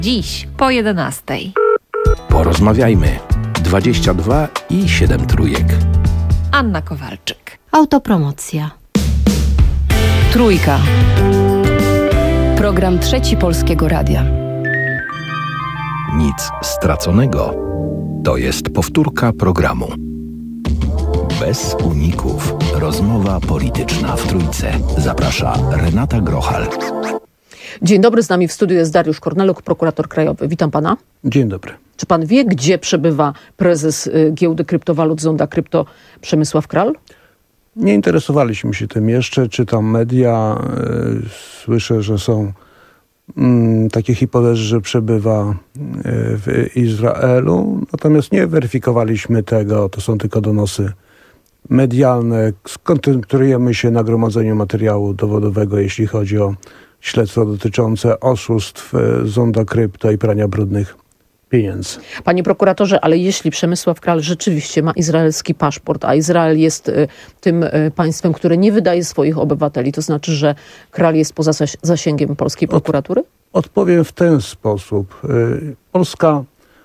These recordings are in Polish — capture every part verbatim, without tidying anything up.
Dziś po jedenastej. Porozmawiajmy. dwadzieścia dwa i siedem trójek. Anna Kowalczyk. Autopromocja. Trójka. Program Trzeci Polskiego Radia. Nic straconego. To jest powtórka programu. Bez uników. Rozmowa polityczna w Trójce. Zaprasza Renata Grochal. Dzień dobry, z nami w studiu jest Dariusz Korneluk, prokurator krajowy. Witam pana. Dzień dobry. Czy pan wie, gdzie przebywa prezes y, giełdy kryptowalut Zonda Krypto Przemysław Kral? Nie interesowaliśmy się tym jeszcze, czytam media, yy, słyszę, że są yy, takie hipotezy, że przebywa yy, w Izraelu, natomiast nie weryfikowaliśmy tego, to są tylko donosy medialne. Skoncentrujemy się na gromadzeniu materiału dowodowego, jeśli chodzi o śledztwo dotyczące oszustw yy, Zonda Krypto i prania brudnych pieniędzy. Panie prokuratorze, ale jeśli Przemysław Kral rzeczywiście ma izraelski paszport, a Izrael jest y, tym y, państwem, które nie wydaje swoich obywateli, to znaczy, że Kral jest poza zas- zasięgiem polskiej prokuratury? Od, odpowiem w ten sposób. Y, Polska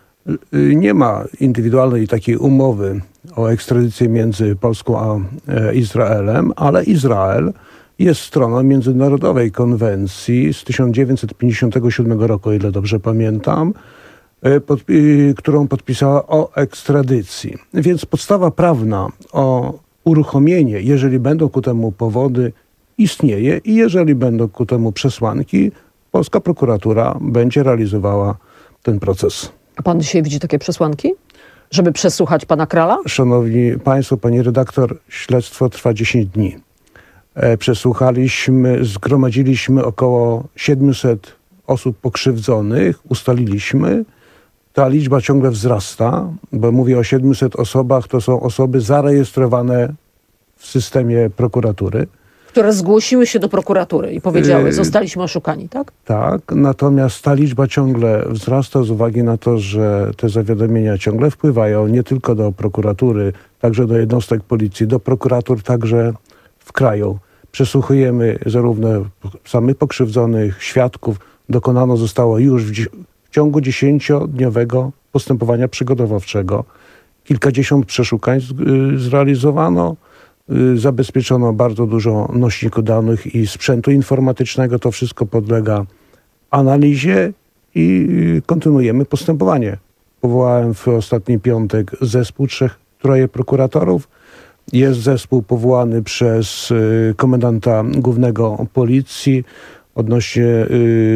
y, nie ma indywidualnej takiej umowy o ekstradycję między Polską a e, Izraelem, ale Izrael jest stroną międzynarodowej konwencji z tysiąc dziewięćset pięćdziesiątego siódmego roku, o ile dobrze pamiętam, Pod, y, którą podpisała o ekstradycji. Więc podstawa prawna o uruchomienie, jeżeli będą ku temu powody, istnieje i jeżeli będą ku temu przesłanki, polska prokuratura będzie realizowała ten proces. A pan dzisiaj widzi takie przesłanki, żeby przesłuchać pana Krala? Szanowni Państwo, pani redaktor, śledztwo trwa dziesięć dni. E, przesłuchaliśmy, zgromadziliśmy około siedemset osób pokrzywdzonych, ustaliliśmy. Ta liczba ciągle wzrasta, bo mówię o siedmiuset osobach, to są osoby zarejestrowane w systemie prokuratury. Które zgłosiły się do prokuratury i powiedziały, zostaliśmy oszukani, tak? Tak, natomiast ta liczba ciągle wzrasta z uwagi na to, że te zawiadomienia ciągle wpływają nie tylko do prokuratury, także do jednostek policji, do prokuratur także w kraju. Przesłuchujemy zarówno samych pokrzywdzonych, świadków. Dokonano zostało już w W ciągu dziesięciodniowego postępowania przygotowawczego kilkadziesiąt przeszukań zrealizowano, zabezpieczono bardzo dużo nośników danych i sprzętu informatycznego. To wszystko podlega analizie i kontynuujemy postępowanie. Powołałem w ostatni piątek zespół trzech, troje prokuratorów. Jest zespół powołany przez komendanta głównego policji odnośnie y,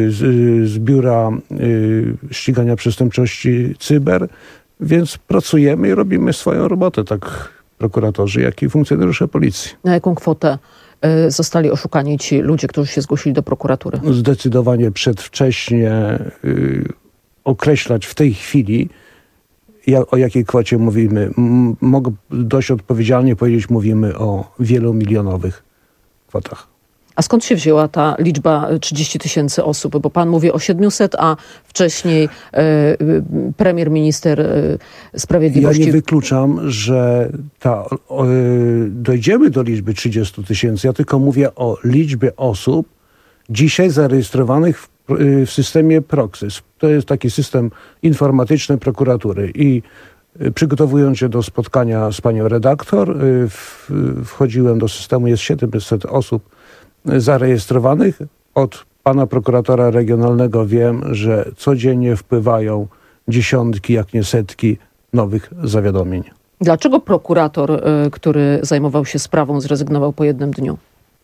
z, z Biura y, Ścigania Przestępczości Cyber, więc pracujemy i robimy swoją robotę, tak prokuratorzy, jak i funkcjonariusze policji. Na jaką kwotę y, zostali oszukani ci ludzie, którzy się zgłosili do prokuratury? Zdecydowanie przedwcześnie y, określać w tej chwili, ja, o jakiej kwocie mówimy. M- mogę dość odpowiedzialnie powiedzieć, mówimy o wielomilionowych kwotach. A skąd się wzięła ta liczba trzydzieści tysięcy osób? Bo pan mówi o siedmiuset, a wcześniej e, premier, minister e, sprawiedliwości... Ja nie wykluczam, że ta, o, dojdziemy do liczby trzydziestu tysięcy. Ja tylko mówię o liczbie osób dzisiaj zarejestrowanych w, w systemie Proxys. To jest taki system informatyczny prokuratury. I przygotowując się do spotkania z panią redaktor, w, wchodziłem do systemu, jest siedemset osób zarejestrowanych. Od pana prokuratora regionalnego wiem, że codziennie wpływają dziesiątki, jak nie setki nowych zawiadomień. Dlaczego prokurator, y, który zajmował się sprawą, zrezygnował po jednym dniu?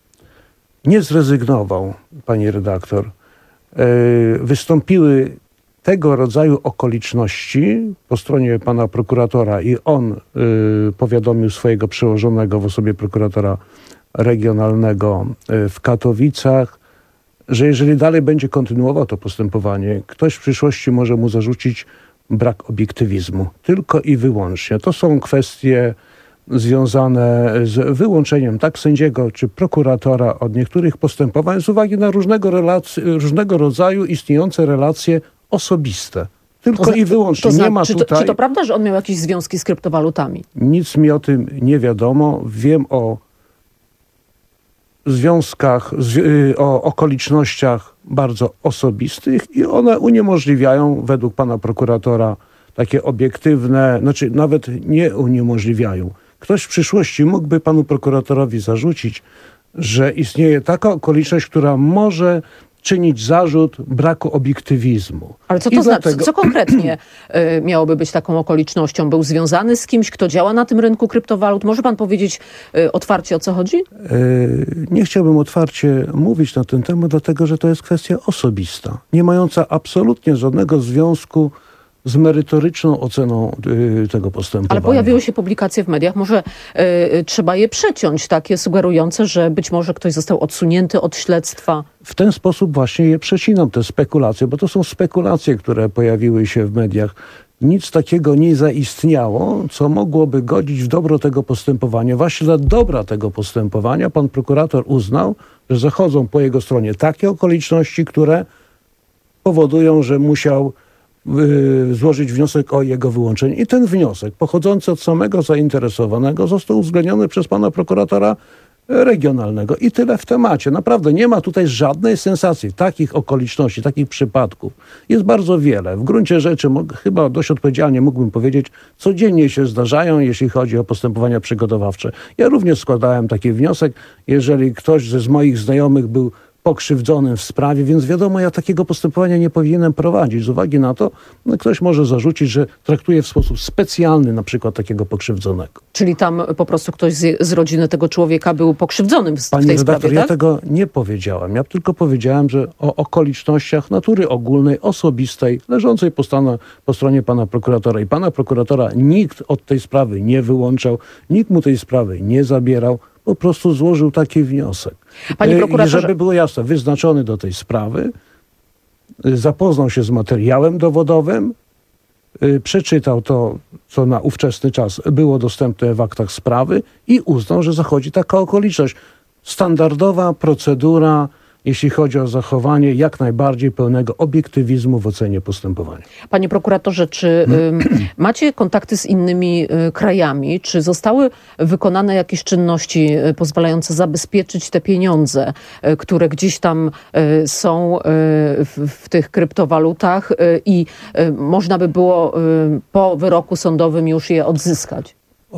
Nie zrezygnował, pani redaktor. Yy, wystąpiły tego rodzaju okoliczności po stronie pana prokuratora i on yy, powiadomił swojego przełożonego w osobie prokuratora regionalnego w Katowicach, że jeżeli dalej będzie kontynuował to postępowanie, ktoś w przyszłości może mu zarzucić brak obiektywizmu. Tylko i wyłącznie. To są kwestie związane z wyłączeniem tak sędziego czy prokuratora od niektórych postępowań z uwagi na różnego, relacji, różnego rodzaju istniejące relacje osobiste. Tylko to i wyłącznie. To zna, nie ma czy, tutaj... to, czy to prawda, że on miał jakieś związki z kryptowalutami? Nic mi o tym nie wiadomo. Wiem o związkach, z, o okolicznościach bardzo osobistych i one uniemożliwiają według pana prokuratora takie obiektywne, znaczy nawet nie uniemożliwiają. Ktoś w przyszłości mógłby panu prokuratorowi zarzucić, że istnieje taka okoliczność, która może czynić zarzut braku obiektywizmu. Ale co I to znaczy? dlatego- Co konkretnie y, miałoby być taką okolicznością? Był związany z kimś, kto działa na tym rynku kryptowalut? Może pan powiedzieć y, otwarcie, o co chodzi? Yy, Nie chciałbym otwarcie mówić na ten temat, dlatego że to jest kwestia osobista, nie mająca absolutnie żadnego związku z merytoryczną oceną yy, tego postępowania. Ale pojawiły się publikacje w mediach, może y, trzeba je przeciąć, takie sugerujące, że być może ktoś został odsunięty od śledztwa. W ten sposób właśnie je przecinam, te spekulacje, bo to są spekulacje, które pojawiły się w mediach. Nic takiego nie zaistniało, co mogłoby godzić w dobro tego postępowania. Właśnie dla dobra tego postępowania pan prokurator uznał, że zachodzą po jego stronie takie okoliczności, które powodują, że musiał y, złożyć wniosek o jego wyłączenie. I ten wniosek, pochodzący od samego zainteresowanego, został uwzględniony przez pana prokuratora regionalnego. I tyle w temacie. Naprawdę nie ma tutaj żadnej sensacji. Takich okoliczności, takich przypadków jest bardzo wiele. W gruncie rzeczy, mo- chyba dość odpowiedzialnie mógłbym powiedzieć, codziennie się zdarzają, jeśli chodzi o postępowania przygotowawcze. Ja również składałem taki wniosek, jeżeli ktoś ze z moich znajomych był pokrzywdzonym w sprawie, więc wiadomo, ja takiego postępowania nie powinienem prowadzić. Z uwagi na to, no, ktoś może zarzucić, że traktuje w sposób specjalny na przykład takiego pokrzywdzonego. Czyli tam po prostu ktoś z, z rodziny tego człowieka był pokrzywdzonym w, w Pani tej redaktor, sprawie, ja tak? tego nie powiedziałem. Ja tylko powiedziałem, że o okolicznościach natury ogólnej, osobistej, leżącej po, stana, po stronie pana prokuratora. I pana prokuratora nikt od tej sprawy nie wyłączał, nikt mu tej sprawy nie zabierał, po prostu złożył taki wniosek. Panie E, prokuratorze- I żeby było jasne, wyznaczony do tej sprawy, e, zapoznał się z materiałem dowodowym, e, przeczytał to, co na ówczesny czas było dostępne w aktach sprawy i uznał, że zachodzi taka okoliczność. Standardowa procedura, jeśli chodzi o zachowanie jak najbardziej pełnego obiektywizmu w ocenie postępowania. Panie prokuratorze, czy ym, macie kontakty z innymi y, krajami? Czy zostały wykonane jakieś czynności y, pozwalające zabezpieczyć te pieniądze, y, które gdzieś tam y, są y, w, w tych kryptowalutach y, i y, można by było y, po wyroku sądowym już je odzyskać?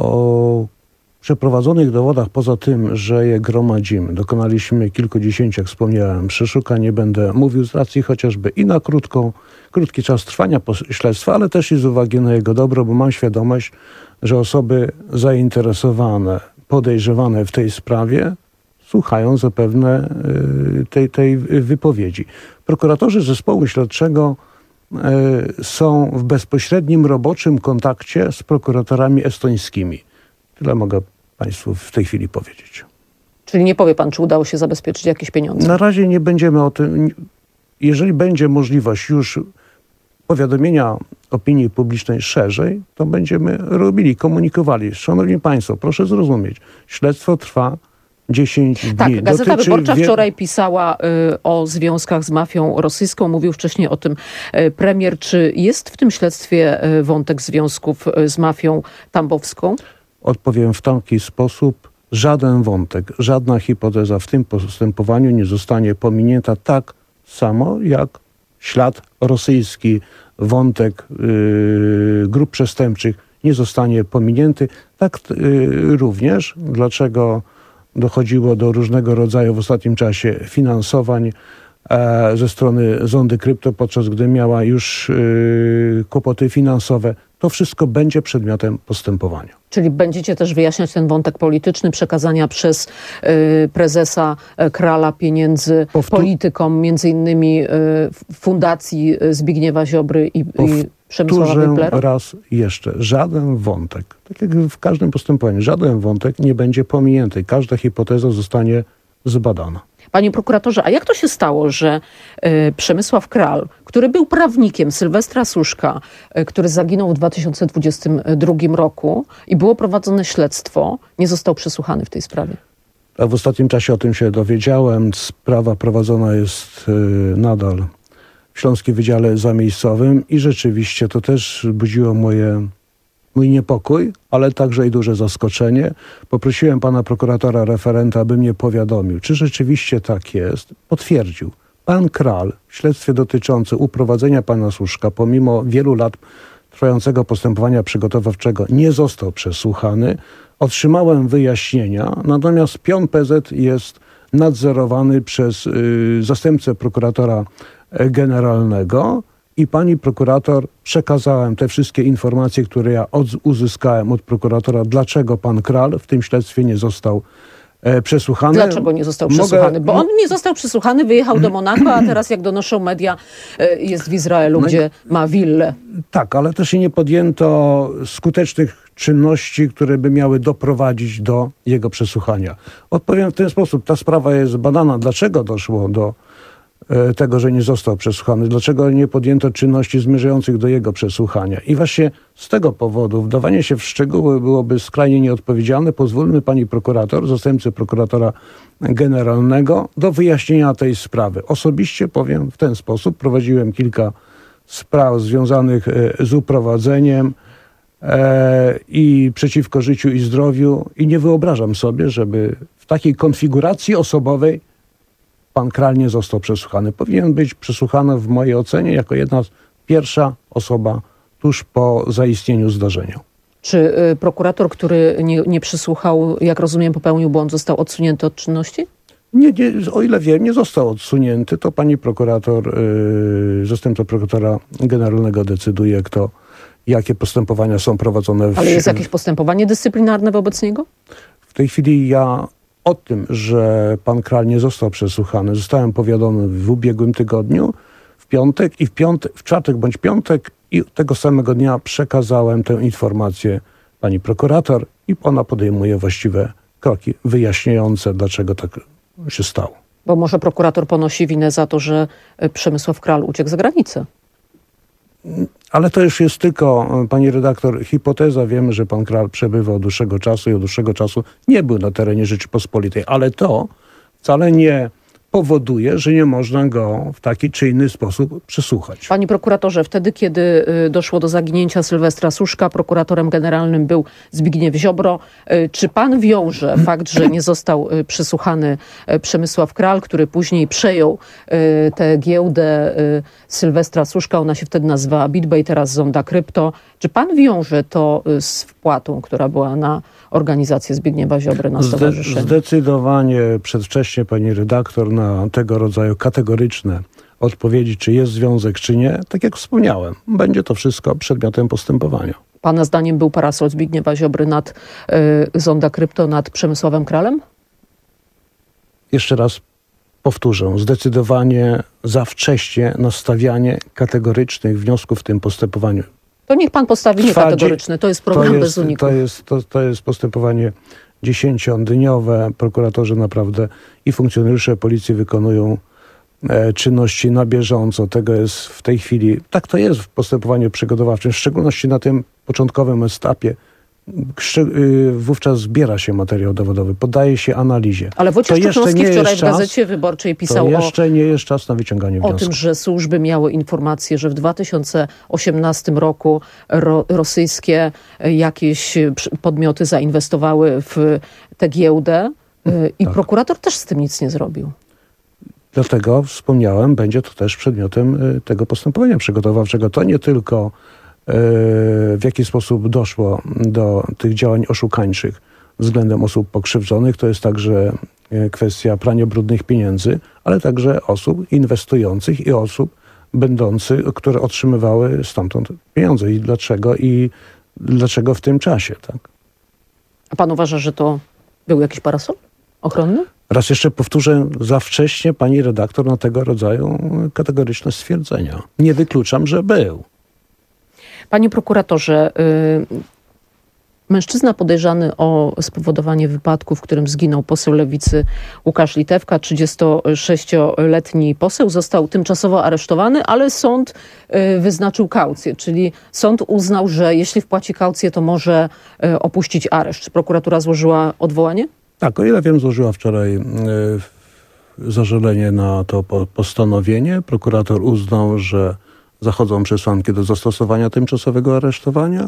O przeprowadzonych dowodach, poza tym, że je gromadzimy, dokonaliśmy kilkudziesięciu, jak wspomniałem, przeszukań. Nie będę mówił z racji chociażby i na krótką, krótki czas trwania pos- śledztwa, ale też i z uwagi na jego dobro, bo mam świadomość, że osoby zainteresowane, podejrzewane w tej sprawie słuchają zapewne y, tej, tej wypowiedzi. Prokuratorzy zespołu śledczego y, są w bezpośrednim roboczym kontakcie z prokuratorami estońskimi. Tyle mogę państwu w tej chwili powiedzieć. Czyli nie powie pan, czy udało się zabezpieczyć jakieś pieniądze? Na razie nie będziemy o tym. Jeżeli będzie możliwość już powiadomienia opinii publicznej szerzej, to będziemy robili, komunikowali. Szanowni państwo, proszę zrozumieć, śledztwo trwa dziesięć dni. Tak, Gazeta Dotyczy Wyborcza wie- wczoraj pisała y, o związkach z mafią rosyjską. Mówił wcześniej o tym y, premier. Czy jest w tym śledztwie y, wątek związków y, z mafią tambowską? Odpowiem w taki sposób. Żaden wątek, żadna hipoteza w tym postępowaniu nie zostanie pominięta tak samo jak ślad rosyjski, wątek yy, grup przestępczych nie zostanie pominięty. Tak yy, również, dlaczego dochodziło do różnego rodzaju w ostatnim czasie finansowań e, ze strony Zondy Krypto, podczas gdy miała już yy, kłopoty finansowe. To wszystko będzie przedmiotem postępowania. Czyli będziecie też wyjaśniać ten wątek polityczny przekazania przez y, prezesa y, Krala pieniędzy Powtó- politykom, między innymi y, Fundacji Zbigniewa Ziobry i, i Przemysława Powtórzę Wyplera? raz jeszcze, żaden wątek, tak jak w każdym postępowaniu, żaden wątek nie będzie pominięty. Każda hipoteza zostanie zbadana. Panie prokuratorze, a jak to się stało, że y, Przemysław Kral, który był prawnikiem Sylwestra Suszka, y, który zaginął w dwa tysiące dwudziestym drugim roku i było prowadzone śledztwo, nie został przesłuchany w tej sprawie? A w ostatnim czasie o tym się dowiedziałem. Sprawa prowadzona jest y, nadal w Śląskim Wydziale Zamiejscowym i rzeczywiście to też budziło moje, mój niepokój, ale także i duże zaskoczenie. Poprosiłem pana prokuratora referenta, aby mnie powiadomił, czy rzeczywiście tak jest. Potwierdził. Pan Kral w śledztwie dotyczącym uprowadzenia pana Suszka, pomimo wielu lat trwającego postępowania przygotowawczego, nie został przesłuchany. Otrzymałem wyjaśnienia, natomiast pion P Z jest nadzorowany przez y, zastępcę prokuratora generalnego i pani prokurator przekazałem te wszystkie informacje, które ja od, uzyskałem od prokuratora, dlaczego pan Kral w tym śledztwie nie został e, przesłuchany. Dlaczego nie został Mogę- przesłuchany? Bo on nie został przesłuchany, wyjechał do Monako, a teraz, jak donoszą media, e, jest w Izraelu, No i- gdzie ma willę. Tak, ale też i nie podjęto skutecznych czynności, które by miały doprowadzić do jego przesłuchania. Odpowiem w ten sposób. Ta sprawa jest badana. Dlaczego doszło do e, tego, że nie został przesłuchany? Dlaczego nie podjęto czynności zmierzających do jego przesłuchania? I właśnie z tego powodu wdawanie się w szczegóły byłoby skrajnie nieodpowiedzialne. Pozwólmy pani prokurator, zastępcy prokuratora generalnego do wyjaśnienia tej sprawy. Osobiście powiem w ten sposób. Prowadziłem kilka spraw związanych e, z uprowadzeniem e, i przeciwko życiu i zdrowiu i nie wyobrażam sobie, żeby w takiej konfiguracji osobowej pan Kral nie został przesłuchany. Powinien być przesłuchany w mojej ocenie jako jedna z pierwsza osoba tuż po zaistnieniu zdarzenia. Czy y, prokurator, który nie, nie przysłuchał, jak rozumiem, popełnił błąd, został odsunięty od czynności? Nie, nie, o ile wiem, nie został odsunięty. To pani prokurator, yy, zastępca prokuratora generalnego decyduje, kto, jakie postępowania są prowadzone w Ale jest jakieś postępowanie dyscyplinarne wobec niego? W tej chwili ja o tym, że pan Kral nie został przesłuchany, zostałem powiadomy w ubiegłym tygodniu, w piątek i w, piątek, w czwartek bądź piątek i tego samego dnia przekazałem tę informację pani prokurator i ona podejmuje właściwe kroki wyjaśniające, dlaczego tak się stało. Bo może prokurator ponosi winę za to, że y, Przemysław Kral uciekł za granicę. Ale to już jest tylko, pani redaktor, hipoteza. Wiemy, że pan Kral przebywa od dłuższego czasu i od dłuższego czasu nie był na terenie Rzeczypospolitej, ale to wcale nie powoduje, że nie można go w taki czy inny sposób przesłuchać. Panie prokuratorze, wtedy, kiedy y, doszło do zaginięcia Sylwestra Suszka, prokuratorem generalnym był Zbigniew Ziobro. Y, Czy pan wiąże fakt, że nie został y, przesłuchany y, Przemysław Kral, który później przejął y, tę giełdę y, Sylwestra Suszka, ona się wtedy nazywała BitBay, teraz Zonda Krypto. Czy pan wiąże to y, z wpłatą, która była na organizację Zbigniewa Ziobry, na Zde- stowarzyszenie? zdecydowanie przedwcześnie pani redaktor na tego rodzaju kategoryczne odpowiedzi, czy jest związek, czy nie, tak jak wspomniałem, będzie to wszystko przedmiotem postępowania. Pana zdaniem był parasol Zbigniewa Ziobry nad y, Zonda Krypto, nad Przemysławem Kralem? Jeszcze raz powtórzę, zdecydowanie za wcześnie na stawianie kategorycznych wniosków w tym postępowaniu. To niech pan postawi Trwa niekategoryczny. To jest program to bez jest, uników. to jest, to, to jest postępowanie dziesięciodniowe. Prokuratorzy naprawdę i funkcjonariusze policji wykonują e, czynności na bieżąco. Tego jest w tej chwili, tak to jest w postępowaniu przygotowawczym, w szczególności na tym początkowym etapie. Szczy- y, wówczas zbiera się materiał dowodowy, poddaje się analizie. Ale Wojciech To jeszcze Szczepanowski nie jest wczoraj w czas- Gazecie Wyborczej To pisał o, jeszcze nie jest czas na wyciąganie o wniosków. tym, że służby miały informację, że w dwa tysiące osiemnastym roku ro, rosyjskie y, jakieś y, przy- podmioty zainwestowały w tę giełdę y, i Tak. prokurator też z tym nic nie zrobił. Dlatego wspomniałem, będzie to też przedmiotem y, tego postępowania przygotowawczego. To nie tylko y, w jaki sposób doszło do tych działań oszukańczych względem osób pokrzywdzonych, to jest także y, kwestia prania brudnych pieniędzy, ale także osób inwestujących i osób będących, które otrzymywały stamtąd pieniądze. I dlaczego? I dlaczego w tym czasie, tak? A pan uważa, że to był jakiś parasol ochronny? Raz jeszcze powtórzę, za wcześnie pani redaktor na tego rodzaju kategoryczne stwierdzenia. Nie wykluczam, że był. Panie prokuratorze, y, mężczyzna podejrzany o spowodowanie wypadku, w którym zginął poseł Lewicy Łukasz Litewka, trzydziestosześcioletni poseł, został tymczasowo aresztowany, ale sąd y, wyznaczył kaucję, czyli sąd uznał, że jeśli wpłaci kaucję, to może y, opuścić areszt. Czy prokuratura złożyła odwołanie? Tak, o ile wiem, złożyła wczoraj y, zażalenie na to po, postanowienie. Prokurator uznał, że zachodzą przesłanki do zastosowania tymczasowego aresztowania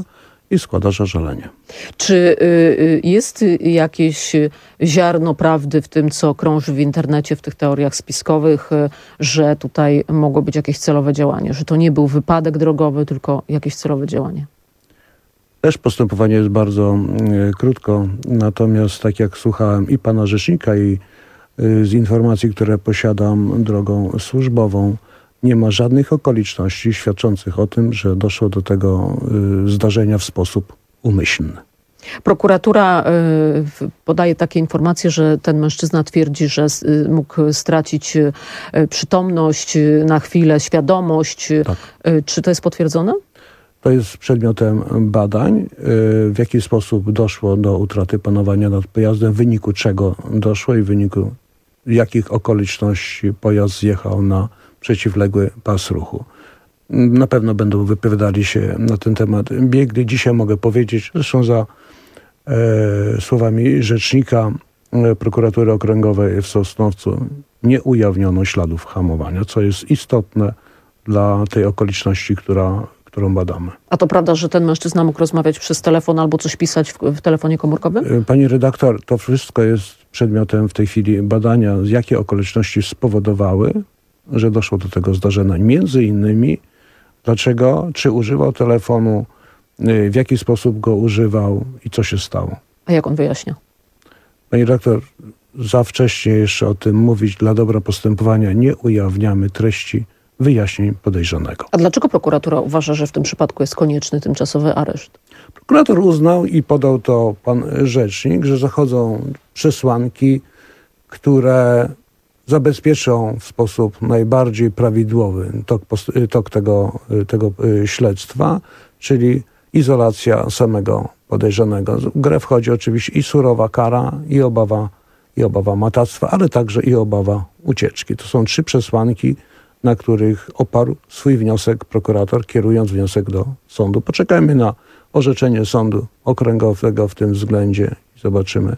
i składa zażalenie. Czy y, y, jest y, jakieś y, ziarno prawdy w tym, co krąży w internecie, w tych teoriach spiskowych, y, że tutaj mogło być jakieś celowe działanie, że to nie był wypadek drogowy, tylko jakieś celowe działanie? Też postępowanie jest bardzo y, krótko, natomiast tak jak słuchałem i pana rzecznika, i y, z informacji, które posiadam drogą służbową, nie ma żadnych okoliczności świadczących o tym, że doszło do tego y, zdarzenia w sposób umyślny. Prokuratura y, w- podaje takie informacje, że ten mężczyzna twierdzi, że s- y, mógł stracić y, przytomność y, na chwilę, świadomość. Y, Tak. y, Czy to jest potwierdzone? To jest przedmiotem badań, y, w jaki sposób doszło do utraty panowania nad pojazdem, w wyniku czego doszło i w wyniku jakich okoliczności pojazd zjechał na przeciwległy pas ruchu. Na pewno będą wypowiadali się na ten temat biegli. Dzisiaj mogę powiedzieć, zresztą za e, słowami rzecznika e, prokuratury okręgowej w Sosnowcu, nie ujawniono śladów hamowania, co jest istotne dla tej okoliczności, która, którą badamy. A to prawda, że ten mężczyzna mógł rozmawiać przez telefon albo coś pisać w, w telefonie komórkowym? E, Pani redaktor, to wszystko jest przedmiotem w tej chwili badania, jakie okoliczności spowodowały, że doszło do tego zdarzenia. Między innymi, dlaczego, czy używał telefonu, y, w jaki sposób go używał i co się stało. A jak on wyjaśnia? Pani redaktor, za wcześnie jeszcze o tym mówić. Dla dobra postępowania nie ujawniamy treści wyjaśnień podejrzanego. A dlaczego prokuratura uważa, że w tym przypadku jest konieczny tymczasowy areszt? Prokurator uznał i podał to pan rzecznik, że zachodzą przesłanki, które zabezpieczą w sposób najbardziej prawidłowy tok, post- tok tego, tego y, śledztwa, czyli izolacja samego podejrzanego. W grę wchodzi oczywiście i surowa kara, i obawa, i obawa matactwa, ale także i obawa ucieczki. To są trzy przesłanki, na których oparł swój wniosek prokurator, kierując wniosek do sądu. Poczekajmy na orzeczenie sądu okręgowego w tym względzie i zobaczymy,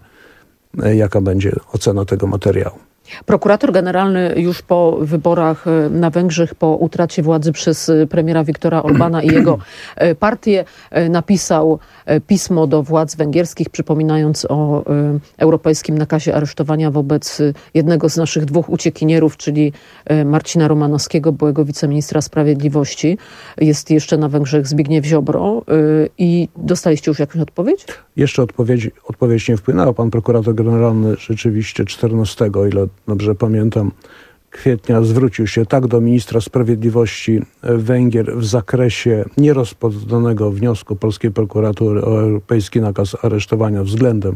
e, jaka będzie ocena tego materiału. Prokurator generalny już po wyborach e, na Węgrzech, po utracie władzy przez e, premiera Viktora Orbana i jego e, partię, e, napisał e, pismo do władz węgierskich, przypominając o e, europejskim nakazie aresztowania wobec e, jednego z naszych dwóch uciekinierów, czyli e, Marcina Romanowskiego, byłego wiceministra sprawiedliwości. Jest jeszcze na Węgrzech Zbigniew Ziobro. E, I dostaliście już jakąś odpowiedź? Jeszcze odpowiedź, odpowiedź nie wpłynęła. Pan prokurator generalny rzeczywiście czternastego, o ile dobrze pamiętam, kwietnia zwrócił się tak do ministra sprawiedliwości Węgier w zakresie nierozpoznanego wniosku polskiej prokuratury o europejski nakaz aresztowania względem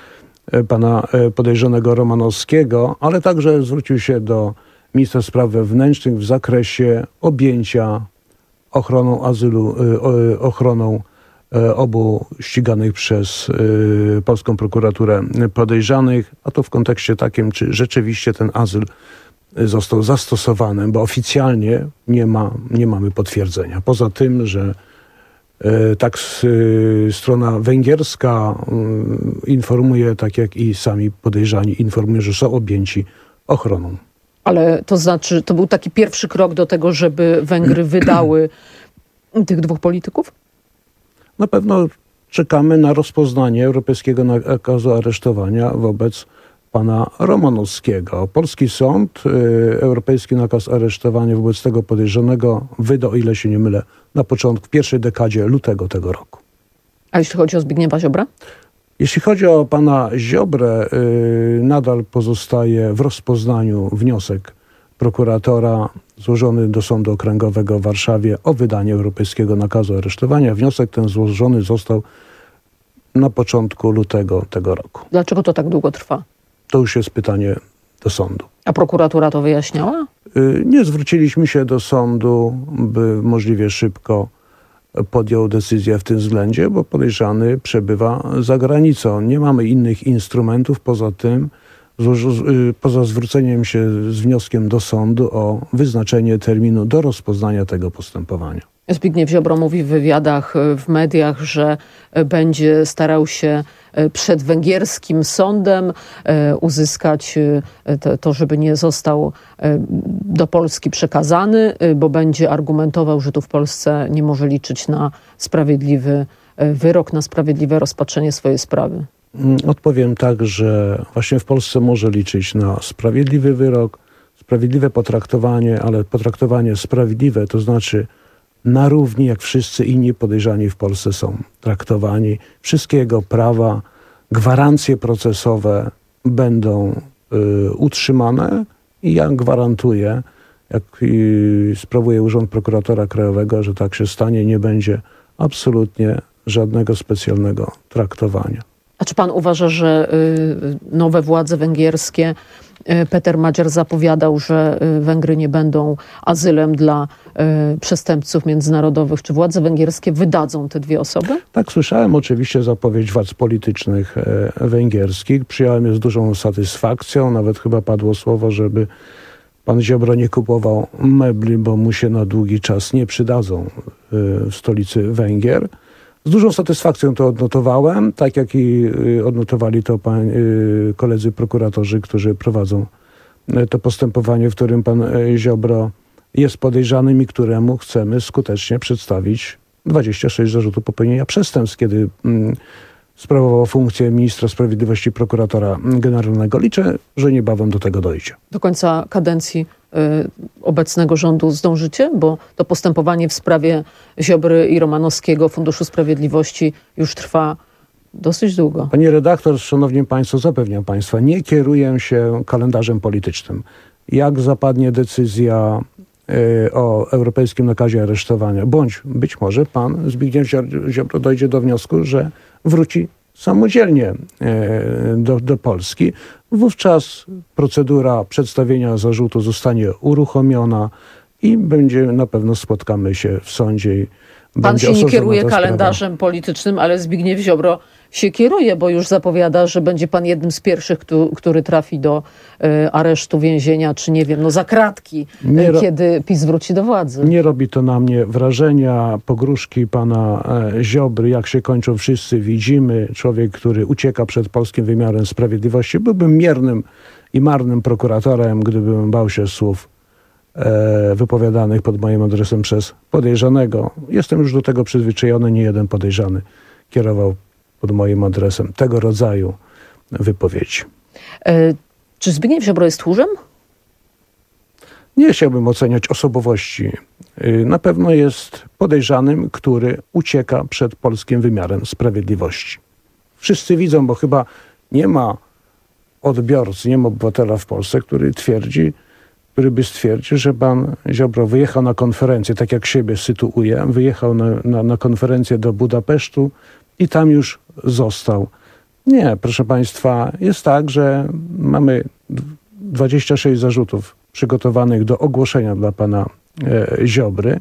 pana podejrzanego Romanowskiego, ale także zwrócił się do ministra spraw wewnętrznych w zakresie objęcia ochroną azylu, ochroną obu ściganych przez y, polską prokuraturę podejrzanych, a to w kontekście takim, czy rzeczywiście ten azyl został zastosowany, bo oficjalnie nie ma, nie mamy potwierdzenia. Poza tym, że y, tak y, strona węgierska y, informuje, tak jak i sami podejrzani informują, że są objęci ochroną. Ale to znaczy, to był taki pierwszy krok do tego, żeby Węgry wydały tych dwóch polityków? Na pewno czekamy na rozpoznanie europejskiego nakazu aresztowania wobec pana Romanowskiego. Polski sąd y, europejski nakaz aresztowania wobec tego podejrzanego wydał, o ile się nie mylę, na początku, w pierwszej dekadzie lutego tego roku. A jeśli chodzi o Zbigniewa Ziobrę? Jeśli chodzi o pana Ziobrę, y, nadal pozostaje w rozpoznaniu wniosek prokuratora złożony do Sądu Okręgowego w Warszawie o wydanie europejskiego nakazu aresztowania. Wniosek ten złożony został na początku lutego tego roku. Dlaczego to tak długo trwa? To już jest pytanie do sądu. A prokuratura to wyjaśniała? Y, Nie zwróciliśmy się do sądu, by możliwie szybko podjął decyzję w tym względzie, bo podejrzany przebywa za granicą. Nie mamy innych instrumentów poza tym, złoży- y, poza zwróceniem się z wnioskiem do sądu o wyznaczenie terminu do rozpoznania tego postępowania. Zbigniew Ziobro mówi w wywiadach e, w mediach, że e, będzie starał się e, przed węgierskim sądem e, uzyskać e, to, to, żeby nie został e, do Polski przekazany, e, bo będzie argumentował, że tu w Polsce nie może liczyć na sprawiedliwy e, wyrok na sprawiedliwe rozpatrzenie swojej sprawy? Odpowiem tak, że właśnie w Polsce może liczyć na sprawiedliwy wyrok, sprawiedliwe potraktowanie, ale potraktowanie sprawiedliwe, to znaczy na równi, jak wszyscy inni podejrzani w Polsce są traktowani. Wszystkie jego prawa, gwarancje procesowe będą y, utrzymane i ja gwarantuję, jak y, sprawuje Urząd Prokuratora Krajowego, że tak się stanie, nie będzie absolutnie żadnego specjalnego traktowania. A czy pan uważa, że y, nowe władze węgierskie, y, Peter Madziar zapowiadał, że y, Węgry nie będą azylem dla y, przestępców międzynarodowych. Czy władze węgierskie wydadzą te dwie osoby? Tak, słyszałem oczywiście zapowiedź władz politycznych e, węgierskich. Przyjąłem je z dużą satysfakcją. Nawet chyba padło słowo, żeby pan Ziobro nie kupował mebli, bo mu się na długi czas nie przydadzą e, w stolicy Węgier. Z dużą satysfakcją to odnotowałem, tak jak i y, odnotowali to pan, y, koledzy prokuratorzy, którzy prowadzą y, to postępowanie, w którym pan y, Ziobro jest podejrzanym i któremu chcemy skutecznie przedstawić dwadzieścia sześć zarzutów popełnienia przestępstw, kiedy y, sprawował funkcję ministra sprawiedliwości, prokuratora generalnego. Liczę, że niebawem do tego dojdzie. Do końca kadencji y, obecnego rządu zdążycie? Bo to postępowanie w sprawie Ziobry i Romanowskiego Funduszu Sprawiedliwości już trwa dosyć długo. Pani redaktor, szanowni państwo, zapewniam państwa, nie kieruję się kalendarzem politycznym. Jak zapadnie decyzja y, o europejskim nakazie aresztowania, bądź być może pan Zbigniew Ziobro dojdzie do wniosku, że wróci samodzielnie y, do, do Polski, wówczas procedura przedstawienia zarzutu zostanie uruchomiona i będzie, na pewno spotkamy się w sądzie. I Pan będzie się nie osądzona kieruje ta kalendarzem sprawa. politycznym, ale Zbigniew Ziobro się kieruje, bo już zapowiada, że będzie pan jednym z pierwszych, kto, który trafi do y, aresztu, więzienia, czy nie wiem, no za kratki, Nie y, ro- kiedy PiS wróci do władzy. Nie robi to na mnie wrażenia. Pogróżki pana e, Ziobry, jak się kończą, wszyscy widzimy. Człowiek, który ucieka przed polskim wymiarem sprawiedliwości. Byłbym miernym i marnym prokuratorem, gdybym bał się słów e, wypowiadanych pod moim adresem przez podejrzanego. Jestem już do tego przyzwyczajony. Nie jeden podejrzany kierował pod moim adresem tego rodzaju wypowiedzi. Y, czy Zbigniew Ziobro jest tchórzem? Nie chciałbym oceniać osobowości. Yy, Na pewno jest podejrzanym, który ucieka przed polskim wymiarem sprawiedliwości. Wszyscy widzą, bo chyba nie ma odbiorcy, nie ma obywatela w Polsce, który twierdzi, który by stwierdził, że pan Ziobro wyjechał na konferencję, tak jak siebie sytuuje, wyjechał na, na, na konferencję do Budapesztu i tam już został. Nie, proszę państwa, jest tak, że mamy dwadzieścia sześć zarzutów przygotowanych do ogłoszenia dla pana e, Ziobry.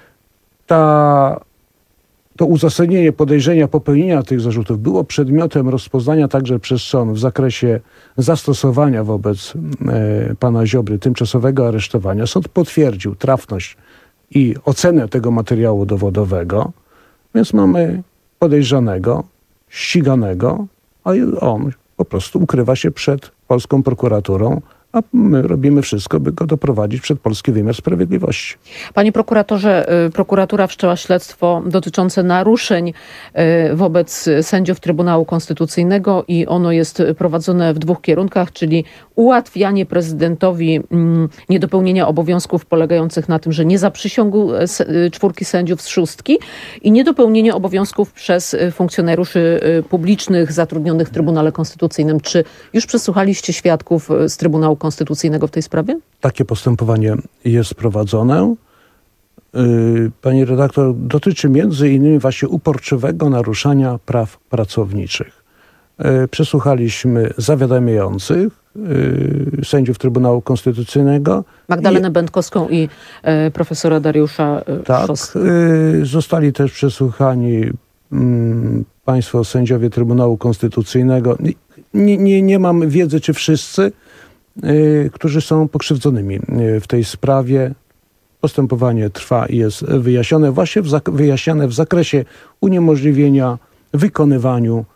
Ta, to uzasadnienie podejrzenia popełnienia tych zarzutów było przedmiotem rozpoznania także przez sąd w zakresie zastosowania wobec e, pana Ziobry tymczasowego aresztowania. Sąd potwierdził trafność i ocenę tego materiału dowodowego, więc mamy podejrzanego, ściganego, a on po prostu ukrywa się przed polską prokuraturą, a my robimy wszystko, by go doprowadzić przed polski wymiar sprawiedliwości. Panie prokuratorze, y, prokuratura wszczęła śledztwo dotyczące naruszeń y, wobec sędziów Trybunału Konstytucyjnego i ono jest prowadzone w dwóch kierunkach, czyli ułatwianie prezydentowi mm, niedopełnienia obowiązków polegających na tym, że nie zaprzysiągł s- y, czwórki sędziów z szóstki i niedopełnienie obowiązków przez y, funkcjonariuszy y, publicznych zatrudnionych w Trybunale Konstytucyjnym. Czy już przesłuchaliście świadków y, z Trybunału Konstytucyjnego w tej sprawie? Takie postępowanie jest prowadzone. Yy, Pani redaktor, dotyczy między innymi właśnie uporczywego naruszania praw pracowniczych. Yy, Przesłuchaliśmy zawiadamiających, yy, sędziów Trybunału Konstytucyjnego. Magdalenę Będkowską i e, profesora Dariusza e, Tak, Szosty. yy, zostali też przesłuchani mm, państwo sędziowie Trybunału Konstytucyjnego. Nie, nie, nie mam wiedzy, czy wszyscy, yy, którzy są pokrzywdzonymi yy, w tej sprawie. Postępowanie trwa i jest wyjaśnione właśnie w, zak- wyjaśniane w zakresie uniemożliwienia wykonywaniu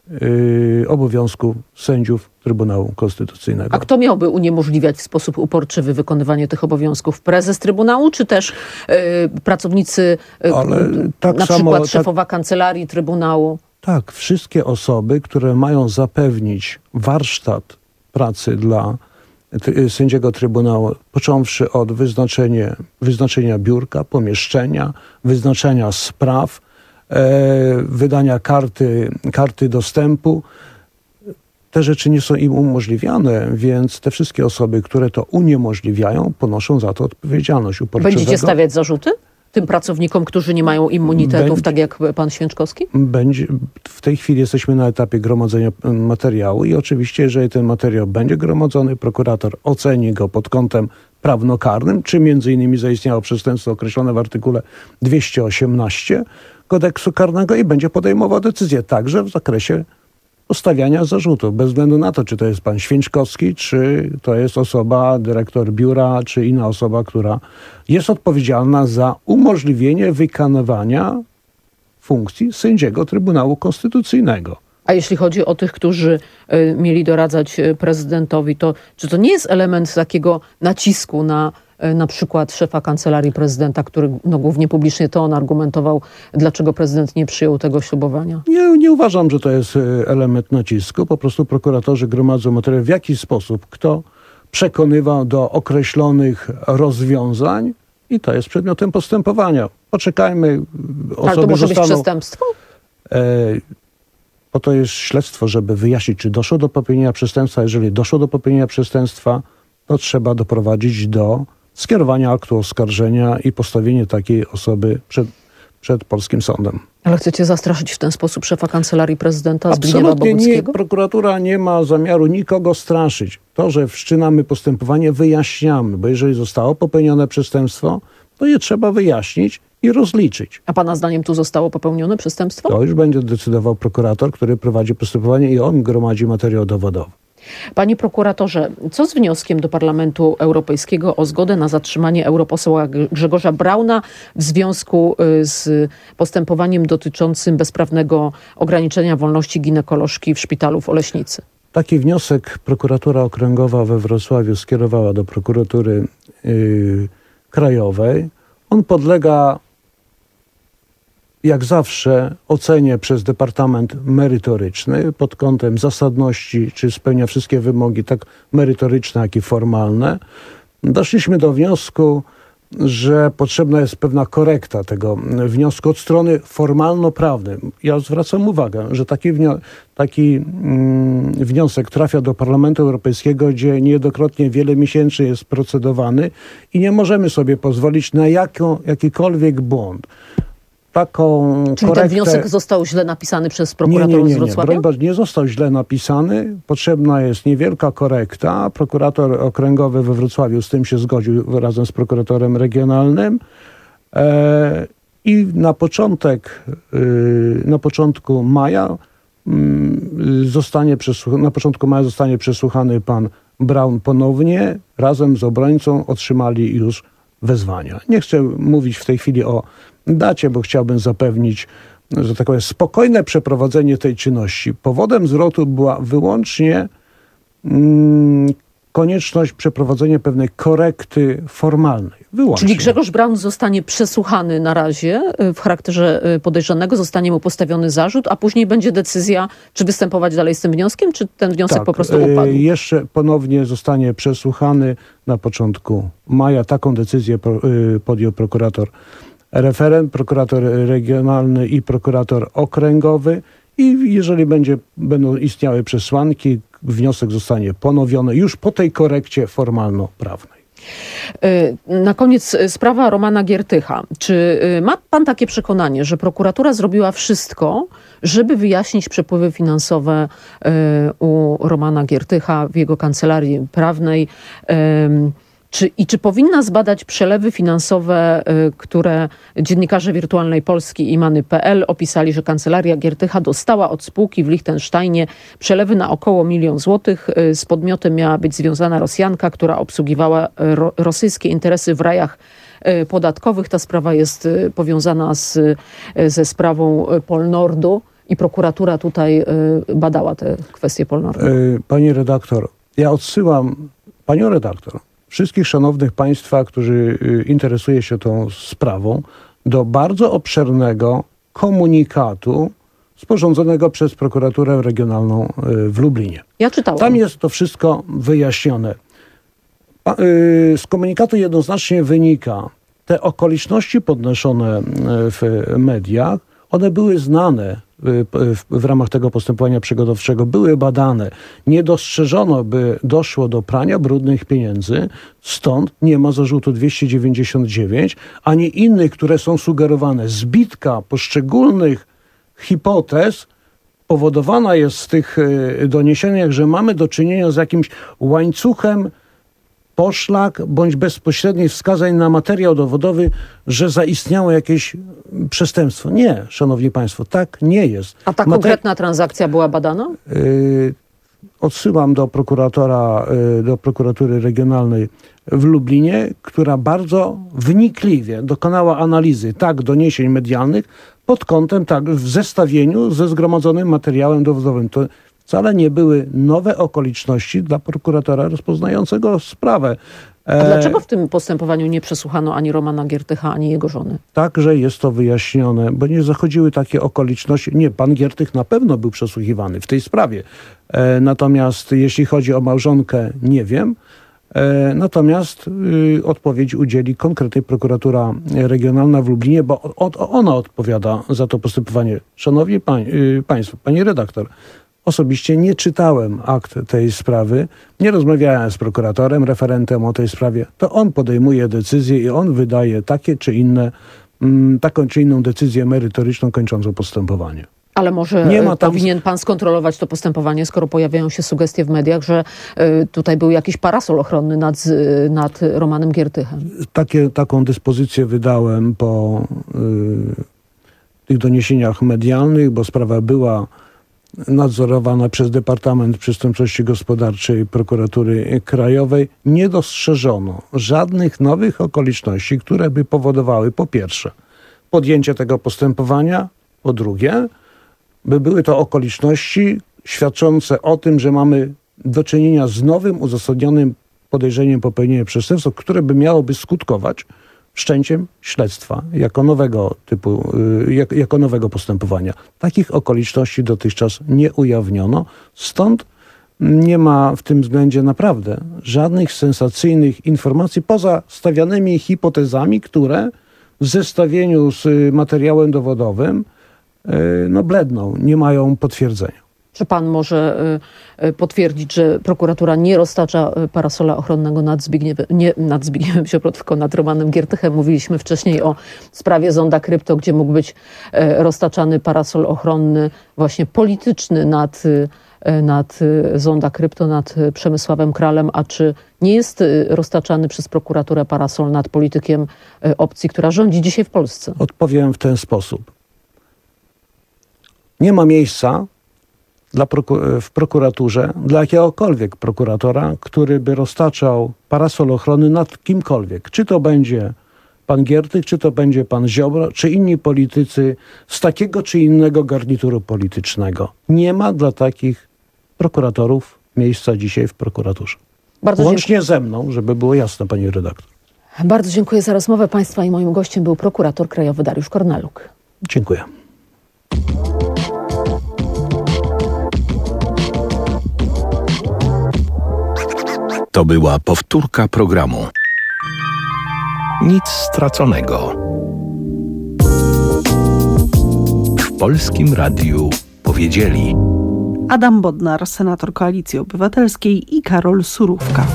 yy, obowiązku sędziów Trybunału Konstytucyjnego. A kto miałby uniemożliwiać w sposób uporczywy wykonywanie tych obowiązków? Prezes Trybunału, czy też yy, pracownicy, yy, Ale tak na samo- przykład tak- szefowa kancelarii Trybunału? Tak, wszystkie osoby, które mają zapewnić warsztat pracy dla ty- sędziego Trybunału, począwszy od wyznaczenie, wyznaczenia biurka, pomieszczenia, wyznaczenia spraw, e, wydania karty, karty dostępu. Te rzeczy nie są im umożliwiane, więc te wszystkie osoby, które to uniemożliwiają, ponoszą za to odpowiedzialność uporczywego. Będziecie stawiać zarzuty tym pracownikom, którzy nie mają immunitetów, Będzie- tak jak pan Święczkowski? Będzie, w tej chwili jesteśmy na etapie gromadzenia m, materiału i oczywiście, jeżeli ten materiał będzie gromadzony, prokurator oceni go pod kątem prawnokarnym, czy między innymi zaistniało przestępstwo określone w artykule dwieście osiemnaście kodeksu karnego i będzie podejmował decyzję także w zakresie postawiania zarzutów, bez względu na to, czy to jest pan Święczkowski, czy to jest osoba, dyrektor biura, czy inna osoba, która jest odpowiedzialna za umożliwienie wykonywania funkcji sędziego Trybunału Konstytucyjnego. A jeśli chodzi o tych, którzy y, mieli doradzać y, prezydentowi, to czy to nie jest element takiego nacisku na y, na przykład szefa kancelarii prezydenta, który no, głównie publicznie to on argumentował, dlaczego prezydent nie przyjął tego ślubowania? Nie, nie uważam, że to jest e, element nacisku. Po prostu prokuratorzy gromadzą materiał, w jaki sposób kto przekonywał do określonych rozwiązań i to jest przedmiotem postępowania. Poczekajmy. Osoby Ale to może być zostaną, przestępstwo? E, po to jest śledztwo, żeby wyjaśnić, czy doszło do popełnienia przestępstwa. Jeżeli doszło do popełnienia przestępstwa, to trzeba doprowadzić do skierowania aktu oskarżenia i postawienia takiej osoby przed, przed polskim sądem. Ale chcecie zastraszyć w ten sposób szefa kancelarii prezydenta Zbigniewa Absolutnie nie. Boguckiego? Prokuratura nie ma zamiaru nikogo straszyć. To, że wszczynamy postępowanie, wyjaśniamy, bo jeżeli zostało popełnione przestępstwo, to je trzeba wyjaśnić i rozliczyć. A pana zdaniem tu zostało popełnione przestępstwo? To już będzie decydował prokurator, który prowadzi postępowanie i on gromadzi materiał dowodowy. Panie prokuratorze, co z wnioskiem do Parlamentu Europejskiego o zgodę na zatrzymanie europosła Grzegorza Brauna w związku y, z postępowaniem dotyczącym bezprawnego ograniczenia wolności ginekolożki w szpitalu w Oleśnicy? Taki wniosek prokuratura okręgowa we Wrocławiu skierowała do prokuratury yy, krajowej. On podlega jak zawsze ocenie przez Departament Merytoryczny pod kątem zasadności, czy spełnia wszystkie wymogi, tak merytoryczne, jak i formalne. Doszliśmy do wniosku, że potrzebna jest pewna korekta tego wniosku od strony formalno-prawnej. Ja zwracam uwagę, że taki, wnio- taki mm, wniosek trafia do Parlamentu Europejskiego, gdzie niejednokrotnie wiele miesięcy jest procedowany i nie możemy sobie pozwolić na jaką, jakikolwiek błąd. Taką Czyli korektę... ten wniosek został źle napisany przez Nie, prokuratorów nie, nie, z nie. Wrocławia? Broń Boże, nie został źle napisany. Potrzebna jest niewielka korekta. Prokurator okręgowy we Wrocławiu z tym się zgodził razem z prokuratorem regionalnym. E, I na początek, y, na początku maja y, zostanie przesłuch- na początku maja zostanie przesłuchany pan Braun ponownie. Razem z obrońcą otrzymali już wezwania. Nie chcę mówić w tej chwili o dacie, bo chciałbym zapewnić, że tak powiem, spokojne przeprowadzenie tej czynności. Powodem zwrotu była wyłącznie mm, konieczność przeprowadzenia pewnej korekty formalnej. Wyłącznie. Czyli Grzegorz Braun zostanie przesłuchany na razie y, w charakterze y, podejrzanego, zostanie mu postawiony zarzut, a później będzie decyzja, czy występować dalej z tym wnioskiem, czy ten wniosek po prostu e, upadł. Jeszcze ponownie zostanie przesłuchany na początku maja. Taką decyzję po, y, podjął prokurator referent, prokurator regionalny i prokurator okręgowy. I jeżeli będzie, będą istniały przesłanki, wniosek zostanie ponowiony już po tej korekcie formalno-prawnej. Y, Na koniec y, sprawa Romana Giertycha. Czy y, ma pan takie przekonanie, że prokuratura zrobiła wszystko, żeby wyjaśnić przepływy finansowe y, u Romana Giertycha w jego kancelarii prawnej? Ym, Czy, I czy powinna zbadać przelewy finansowe, y, które dziennikarze Wirtualnej Polski i Many kropka p l opisali, że kancelaria Giertycha dostała od spółki w Liechtensteinie przelewy na około milion złotych. Y, z podmiotem miała być związana Rosjanka, która obsługiwała ro, rosyjskie interesy w rajach y, podatkowych. Ta sprawa jest y, powiązana z, y, ze sprawą y, Polnordu. i prokuratura tutaj y, badała te kwestie polnormowe. Y, Pani redaktor, ja odsyłam panią redaktor, wszystkich szanownych państwa, którzy y, interesuje się tą sprawą, do bardzo obszernego komunikatu sporządzonego przez prokuraturę regionalną y, w Lublinie. Ja czytałam. Tam jest to wszystko wyjaśnione. A, y, z komunikatu jednoznacznie wynika, te okoliczności podnoszone y, w mediach, one były znane y, w, w ramach tego postępowania przygotowczego, były badane. Nie dostrzeżono, by doszło do prania brudnych pieniędzy, stąd nie ma zarzutu dwieście dziewięćdziesiąt dziewięć, ani innych, które są sugerowane. Zbitka poszczególnych hipotez powodowana jest w tych y, doniesieniach, że mamy do czynienia z jakimś łańcuchem poszlak bądź bezpośrednich wskazań na materiał dowodowy, że zaistniało jakieś przestępstwo. Nie, szanowni państwo, tak nie jest. A ta Mater- konkretna transakcja była badana? y, odsyłam do prokuratora, y, do prokuratury regionalnej w Lublinie, która bardzo wnikliwie dokonała analizy tak doniesień medialnych pod kątem, tak w zestawieniu ze zgromadzonym materiałem dowodowym. To wcale nie były nowe okoliczności dla prokuratora rozpoznającego sprawę. A E, dlaczego w tym postępowaniu nie przesłuchano ani Romana Giertycha, ani jego żony? Także jest to wyjaśnione, bo nie zachodziły takie okoliczności. Nie, pan Giertych na pewno był przesłuchiwany w tej sprawie. E, natomiast jeśli chodzi o małżonkę, nie wiem. E, natomiast y, odpowiedź udzieli konkretnie prokuratura regionalna w Lublinie, bo od, ona odpowiada za to postępowanie. Szanowni pań, y, państwo, pani redaktor, osobiście nie czytałem akt tej sprawy, nie rozmawiałem z prokuratorem, referentem o tej sprawie. To on podejmuje decyzje i on wydaje takie czy inne, mm, taką czy inną decyzję merytoryczną kończącą postępowanie. Ale może Nie ma tam- powinien pan skontrolować to postępowanie, skoro pojawiają się sugestie w mediach, że y, tutaj był jakiś parasol ochronny nad, z- nad Romanem Giertychem. Takie, taką dyspozycję wydałem po y, tych doniesieniach medialnych, bo sprawa była nadzorowana przez Departament Przestępczości Gospodarczej Prokuratury Krajowej. Nie dostrzeżono żadnych nowych okoliczności, które by powodowały po pierwsze podjęcie tego postępowania, po drugie, by były to okoliczności świadczące o tym, że mamy do czynienia z nowym, uzasadnionym podejrzeniem popełnienia przestępstwa, które by miałoby skutkować wszczęciem śledztwa jako nowego typu, y, jak, jako nowego postępowania. Takich okoliczności dotychczas nie ujawniono, stąd nie ma w tym względzie naprawdę żadnych sensacyjnych informacji poza stawianymi hipotezami, które w zestawieniu z y, materiałem dowodowym y, no bledną, nie mają potwierdzenia. Czy pan może y, y, potwierdzić, że prokuratura nie roztacza y, parasola ochronnego nad Zbigniewem, nie nad Zbigniewem Ziobro, tylko nad Romanem Giertychem? Mówiliśmy wcześniej o sprawie Zonda Krypto, gdzie mógł być y, roztaczany parasol ochronny właśnie polityczny nad, y, nad y, Zonda Krypto, nad y, Przemysławem Kralem. A czy nie jest y, roztaczany przez prokuraturę parasol nad politykiem y, opcji, która rządzi dzisiaj w Polsce? Odpowiem w ten sposób. Nie ma miejsca Dla proku- w prokuraturze, dla jakiegokolwiek prokuratora, który by roztaczał parasol ochrony nad kimkolwiek. Czy to będzie pan Giertych, czy to będzie pan Ziobro, czy inni politycy z takiego czy innego garnituru politycznego. Nie ma dla takich prokuratorów miejsca dzisiaj w prokuraturze. Bardzo dziękuję. Łącznie ze mną, żeby było jasne, pani redaktor. Bardzo dziękuję za rozmowę państwa i moim gościem był prokurator krajowy Dariusz Korneluk. Dziękuję. To była powtórka programu. Nic straconego. W Polskim Radiu powiedzieli: Adam Bodnar, senator Koalicji Obywatelskiej, i Karol Surówka.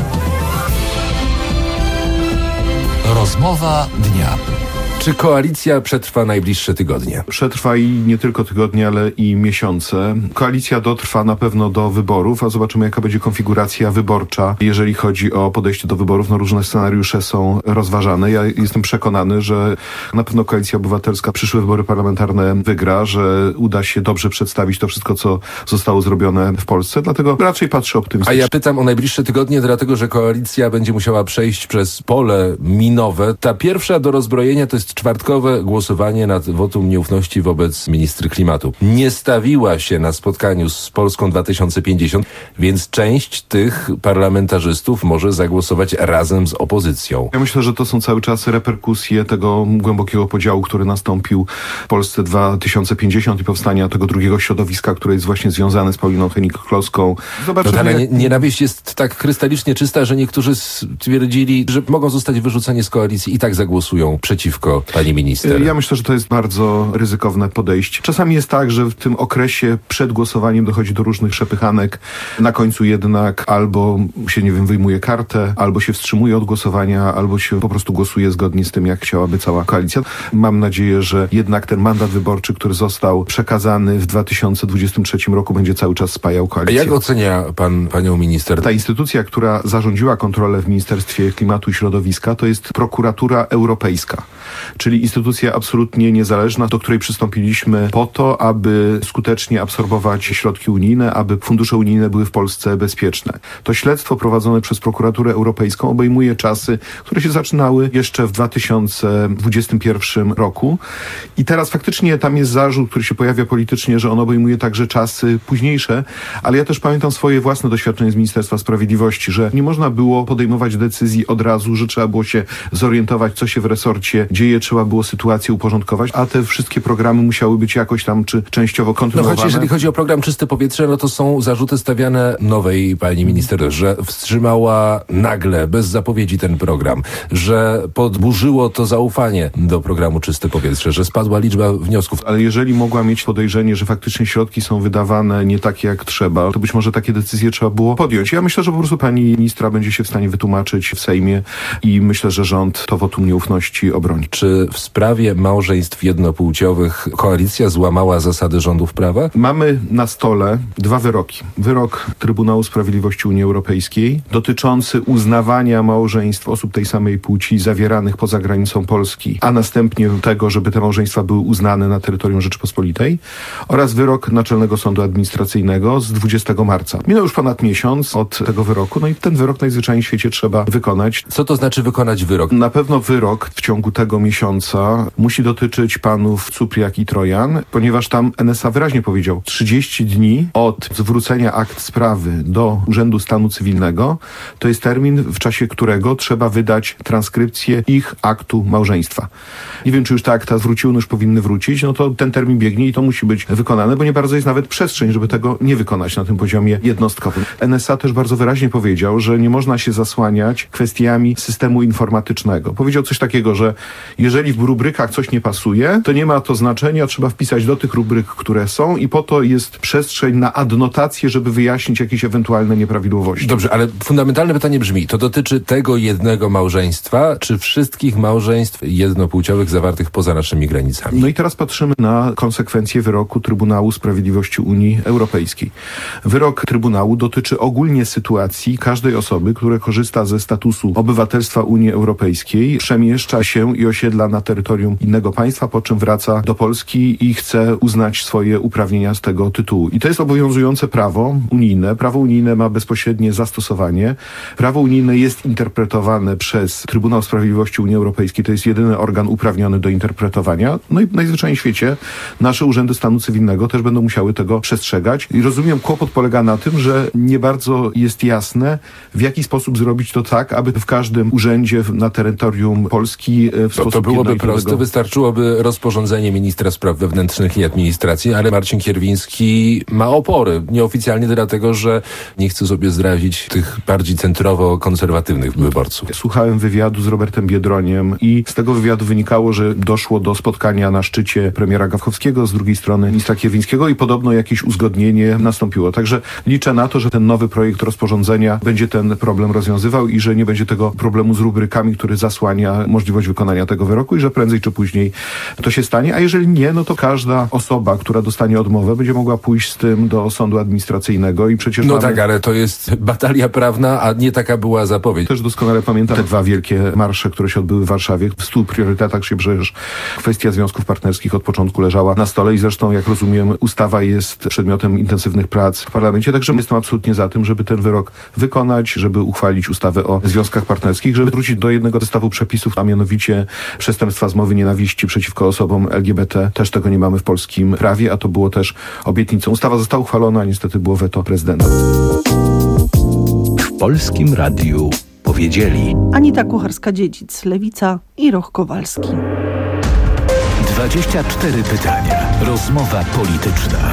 Rozmowa dnia. Czy koalicja przetrwa najbliższe tygodnie? Przetrwa i nie tylko tygodnie, ale i miesiące. Koalicja dotrwa na pewno do wyborów, a zobaczymy, jaka będzie konfiguracja wyborcza, jeżeli chodzi o podejście do wyborów. No, różne scenariusze są rozważane. Ja jestem przekonany, że na pewno Koalicja Obywatelska przyszłe wybory parlamentarne wygra, że uda się dobrze przedstawić to wszystko, co zostało zrobione w Polsce. Dlatego raczej patrzę A optymistycznie. ja pytam o najbliższe tygodnie, dlatego że koalicja będzie musiała przejść przez pole minowe. Ta pierwsza do rozbrojenia to jest jest czwartkowe głosowanie nad wotum nieufności wobec ministry klimatu. Nie stawiła się na spotkaniu z Polską dwa tysiące pięćdziesiąt, więc część tych parlamentarzystów może zagłosować razem z opozycją. Ja myślę, że to są cały czas reperkusje tego głębokiego podziału, który nastąpił w Polsce dwa tysiące pięćdziesiąt i powstania tego drugiego środowiska, które jest właśnie związane z Pauliną Hennig-Kloską. Zobaczymy, No, ale jak... nie, nienawiść jest tak krystalicznie czysta, że niektórzy stwierdzili, że mogą zostać wyrzuceni z koalicji i tak zagłosują przeciwko pani minister. Ja myślę, że to jest bardzo ryzykowne podejście. Czasami jest tak, że w tym okresie przed głosowaniem dochodzi do różnych przepychanek. Na końcu jednak albo się, nie wiem, wyjmuje kartę, albo się wstrzymuje od głosowania, albo się po prostu głosuje zgodnie z tym, jak chciałaby cała koalicja. Mam nadzieję, że jednak ten mandat wyborczy, który został przekazany w dwa tysiące dwudziestym trzecim roku, będzie cały czas spajał koalicję. Jak ocenia pan panią minister? Ta instytucja, która zarządziła kontrolę w Ministerstwie Klimatu i Środowiska, to jest Prokuratura Europejska, czyli instytucja absolutnie niezależna, do której przystąpiliśmy po to, aby skutecznie absorbować środki unijne, aby fundusze unijne były w Polsce bezpieczne. To śledztwo prowadzone przez Prokuraturę Europejską obejmuje czasy, które się zaczynały jeszcze w dwa tysiące dwudziestym pierwszym roku i teraz faktycznie tam jest zarzut, który się pojawia politycznie, że on obejmuje także czasy późniejsze, ale ja też pamiętam swoje własne doświadczenie z Ministerstwa Sprawiedliwości, że nie można było podejmować decyzji od razu, że trzeba było się zorientować, co się w resorcie dzieje, trzeba było sytuację uporządkować, a te wszystkie programy musiały być jakoś tam, czy częściowo No kontynuowane. choć jeżeli chodzi o program Czyste Powietrze, no to są zarzuty stawiane nowej pani minister, że wstrzymała nagle, bez zapowiedzi ten program, że podburzyło to zaufanie do programu Czyste Powietrze, że spadła liczba wniosków. Ale jeżeli mogła mieć podejrzenie, że faktycznie środki są wydawane nie takie jak trzeba, to być może takie decyzje trzeba było podjąć. Ja myślę, że po prostu pani ministra będzie się w stanie wytłumaczyć w Sejmie i myślę, że rząd to wotum nieufności obroni. Czy w sprawie małżeństw jednopłciowych koalicja złamała zasady rządów prawa? Mamy na stole dwa wyroki. Wyrok Trybunału Sprawiedliwości Unii Europejskiej dotyczący uznawania małżeństw osób tej samej płci zawieranych poza granicą Polski, a następnie tego, żeby te małżeństwa były uznane na terytorium Rzeczypospolitej, oraz wyrok Naczelnego Sądu Administracyjnego z dwudziestego marca. Minął już ponad miesiąc od tego wyroku, no i ten wyrok najzwyczajniej w świecie trzeba wykonać. Co to znaczy wykonać wyrok? Na pewno wyrok w ciągu tego miesiąca musi dotyczyć panów Cupriak i Trojan, ponieważ tam N S A wyraźnie powiedział trzydzieści dni od zwrócenia akt sprawy do Urzędu Stanu Cywilnego to jest termin, w czasie którego trzeba wydać transkrypcję ich aktu małżeństwa. Nie wiem, czy już te akta zwróciły, no już powinny wrócić, no to ten termin biegnie i to musi być wykonane, bo nie bardzo jest nawet przestrzeń, żeby tego nie wykonać na tym poziomie jednostkowym. N S A też bardzo wyraźnie powiedział, że nie można się zasłaniać kwestiami systemu informatycznego. Powiedział coś takiego, że jeżeli w rubrykach coś nie pasuje, to nie ma to znaczenia, trzeba wpisać do tych rubryk, które są i po to jest przestrzeń na adnotację, żeby wyjaśnić jakieś ewentualne nieprawidłowości. Dobrze, ale fundamentalne pytanie brzmi, to dotyczy tego jednego małżeństwa, czy wszystkich małżeństw jednopłciowych zawartych poza naszymi granicami? No i teraz patrzymy na konsekwencje wyroku Trybunału Sprawiedliwości Unii Europejskiej. Wyrok Trybunału dotyczy ogólnie sytuacji każdej osoby, która korzysta ze statusu obywatelstwa Unii Europejskiej, przemieszcza się i osiedla na terytorium innego państwa, po czym wraca do Polski i chce uznać swoje uprawnienia z tego tytułu. I to jest obowiązujące prawo unijne. Prawo unijne ma bezpośrednie zastosowanie. Prawo unijne jest interpretowane przez Trybunał Sprawiedliwości Unii Europejskiej. To jest jedyny organ uprawniony do interpretowania. No i najzwyczajniej w świecie nasze urzędy stanu cywilnego też będą musiały tego przestrzegać. I rozumiem, kłopot polega na tym, że nie bardzo jest jasne, w jaki sposób zrobić to tak, aby w każdym urzędzie na terytorium Polski w To, sposób to byłoby jednolitego... proste, wystarczyłoby rozporządzenie ministra spraw wewnętrznych i administracji, ale Marcin Kierwiński ma opory. Nieoficjalnie dlatego, że nie chce sobie zdradzić tych bardziej centrowo-konserwatywnych wyborców. Słuchałem wywiadu z Robertem Biedroniem i z tego wywiadu wynikało, że doszło do spotkania na szczycie premiera Gawkowskiego, z drugiej strony ministra Kierwińskiego i podobno jakieś uzgodnienie nastąpiło. Także liczę na to, że ten nowy projekt rozporządzenia będzie ten problem rozwiązywał i że nie będzie tego problemu z rubrykami, który zasłania możliwość wykonania tego wyroku i że prędzej czy później to się stanie. A jeżeli nie, no to każda osoba, która dostanie odmowę, będzie mogła pójść z tym do sądu administracyjnego i przecież No mamy... tak, ale to jest batalia prawna, a nie taka była zapowiedź. Też doskonale pamiętam te dwa wielkie marsze, które się odbyły w Warszawie. W stu priorytetach się przecież kwestia związków partnerskich od początku leżała na stole i zresztą, jak rozumiem, ustawa jest przedmiotem intensywnych prac w parlamencie, także jestem absolutnie za tym, żeby ten wyrok wykonać, żeby uchwalić ustawę o związkach partnerskich, żeby wrócić do jednego zestawu przepisów, a mianowicie przestępstwa z mowy nienawiści przeciwko osobom L G B T. Też tego nie mamy w polskim prawie, a to było też obietnicą. Ustawa została uchwalona, a niestety było weto prezydenta. W Polskim Radiu powiedzieli. Anita Kucharska-Dziedzic, Lewica i Roch Kowalski. dwadzieścia cztery pytania. Rozmowa polityczna.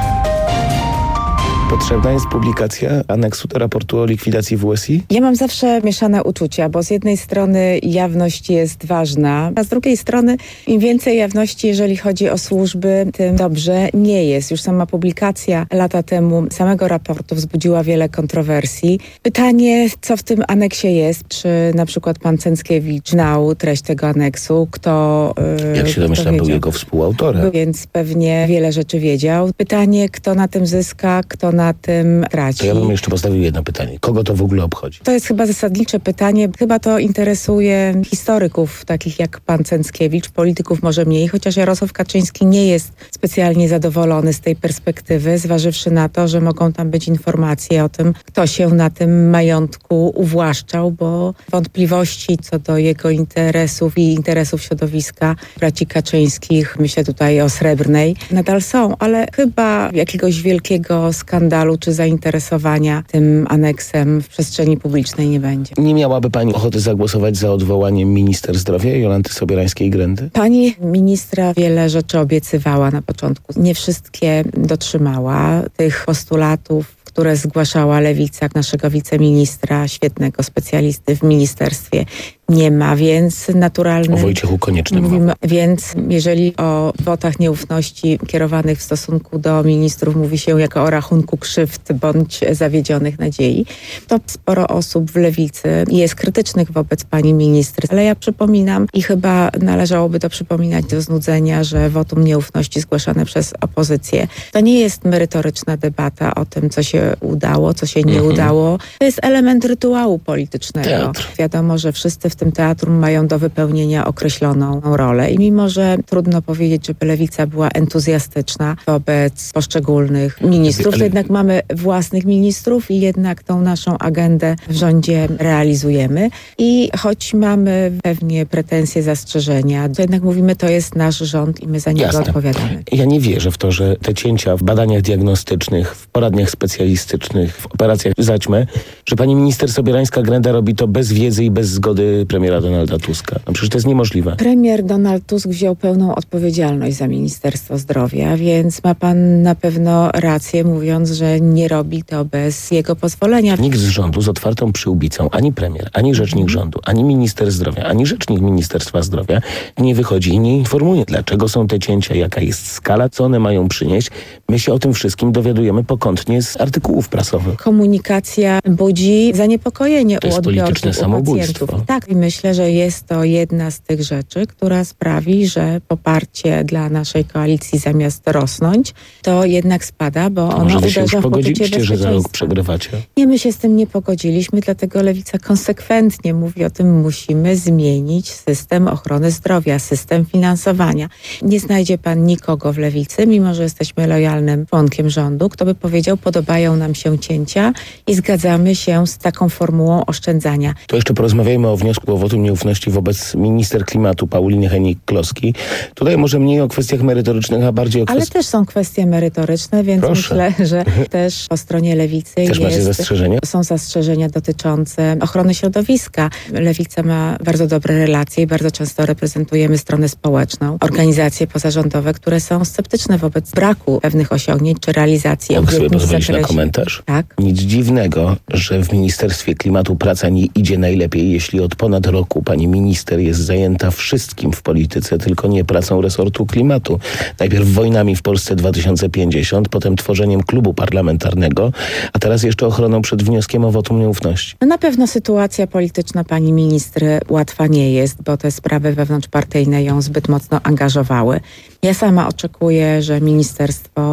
Potrzebna jest publikacja aneksu do raportu o likwidacji W S I? Ja mam zawsze mieszane uczucia, bo z jednej strony jawność jest ważna, a z drugiej strony im więcej jawności, jeżeli chodzi o służby, tym dobrze nie jest. Już sama publikacja lata temu samego raportu wzbudziła wiele kontrowersji. Pytanie, co w tym aneksie jest? Czy na przykład pan Cęckiewicz znał treść tego aneksu? Kto yy, Jak się domyślam, był jego współautorem. Więc pewnie wiele rzeczy wiedział. Pytanie, kto na tym zyska, kto na tym traci. To ja bym jeszcze postawił jedno pytanie. Kogo to w ogóle obchodzi? To jest chyba zasadnicze pytanie. Chyba to interesuje historyków, takich jak pan Cęckiewicz, polityków może mniej, chociaż Jarosław Kaczyński nie jest specjalnie zadowolony z tej perspektywy, zważywszy na to, że mogą tam być informacje o tym, kto się na tym majątku uwłaszczał, bo wątpliwości co do jego interesów i interesów środowiska braci Kaczyńskich, myślę tutaj o Srebrnej, nadal są, ale chyba jakiegoś wielkiego skandalu czy zainteresowania tym aneksem w przestrzeni publicznej nie będzie. Nie miałaby pani ochoty zagłosować za odwołaniem minister zdrowia Jolanty Sobierańskiej-Grendy? Pani ministra wiele rzeczy obiecywała na początku. Nie wszystkie dotrzymała. Tych postulatów, które zgłaszała Lewica, naszego wiceministra, świetnego specjalisty w ministerstwie, nie ma, więc naturalne... O Wojciechu Koniecznym. Mówimy, więc jeżeli o wotach nieufności kierowanych w stosunku do ministrów mówi się jako o rachunku krzywd bądź zawiedzionych nadziei, to sporo osób w Lewicy jest krytycznych wobec pani ministry. Ale ja przypominam i chyba należałoby to przypominać do znudzenia, że wotum nieufności zgłaszane przez opozycję to nie jest merytoryczna debata o tym, co się udało, co się nie mhm. udało. To jest element rytuału politycznego. Teatr. Wiadomo, że wszyscy w tym teatrum mają do wypełnienia określoną rolę. I mimo, że trudno powiedzieć, żeby Lewica była entuzjastyczna wobec poszczególnych ministrów, ale... to jednak mamy własnych ministrów i jednak tą naszą agendę w rządzie realizujemy. I choć mamy pewnie pretensje, zastrzeżenia, to jednak mówimy, to jest nasz rząd i my za niego Jasne. odpowiadamy. Ja nie wierzę w to, że te cięcia w badaniach diagnostycznych, w poradniach specjalistycznych, w operacjach zaćmy, że pani minister Sobierańska-Grenda robi to bez wiedzy i bez zgody premiera Donalda Tuska. No przecież to jest niemożliwe. Premier Donald Tusk wziął pełną odpowiedzialność za Ministerstwo Zdrowia, więc ma pan na pewno rację, mówiąc, że nie robi to bez jego pozwolenia. Nikt z rządu z otwartą przyłbicą, ani premier, ani rzecznik rządu, ani minister zdrowia, ani rzecznik Ministerstwa Zdrowia nie wychodzi i nie informuje, dlaczego są te cięcia, jaka jest skala, co one mają przynieść. My się o tym wszystkim dowiadujemy pokątnie z artykułów prasowych. Komunikacja budzi zaniepokojenie to u jest odbiorców, polityczne u samobójstwo. pacjentów. Tak, i myślę, że jest to jedna z tych rzeczy, która sprawi, że poparcie dla naszej koalicji zamiast rosnąć, to jednak spada, bo to ono może wy uderza się już w poczucie pogodziliście, że za rok bezpieczeństwa. przegrywacie? Nie, my się z tym nie pogodziliśmy, dlatego Lewica konsekwentnie mówi o tym, musimy zmienić system ochrony zdrowia, system finansowania. Nie znajdzie pan nikogo w Lewicy, mimo że jesteśmy lojalnym członkiem rządu, kto by powiedział, podobają nam się cięcia i zgadzamy się z taką formułą oszczędzania. To jeszcze porozmawiajmy o wniosku o wotum nieufności wobec minister klimatu Pauliny Hennig-Kloski. Tutaj może mniej o kwestiach merytorycznych, a bardziej o kwestiach... Ale też są kwestie merytoryczne, więc Proszę. myślę, że też po stronie Lewicy Też jest, macie zastrzeżenia? są zastrzeżenia dotyczące ochrony środowiska. Lewica ma bardzo dobre relacje i bardzo często reprezentujemy stronę społeczną, organizacje pozarządowe, które są sceptyczne wobec braku pewnych osiągnięć czy realizacji. Mogę sobie obietnic w pozwolić na zakresie- komentarz? Tak. Nic dziwnego, że w Ministerstwie Klimatu praca nie idzie najlepiej, jeśli od ponad roku pani minister jest zajęta wszystkim w polityce, tylko nie pracą resortu klimatu. Najpierw wojnami w Polsce dwa tysiące pięćdziesiąt, potem tworzeniem klubu parlamentarnego, a teraz jeszcze ochroną przed wnioskiem o wotum nieufności. No na pewno sytuacja polityczna pani ministry łatwa nie jest, bo te sprawy wewnątrzpartyjne ją zbyt mocno angażowały. Ja sama oczekuję, że ministerstwo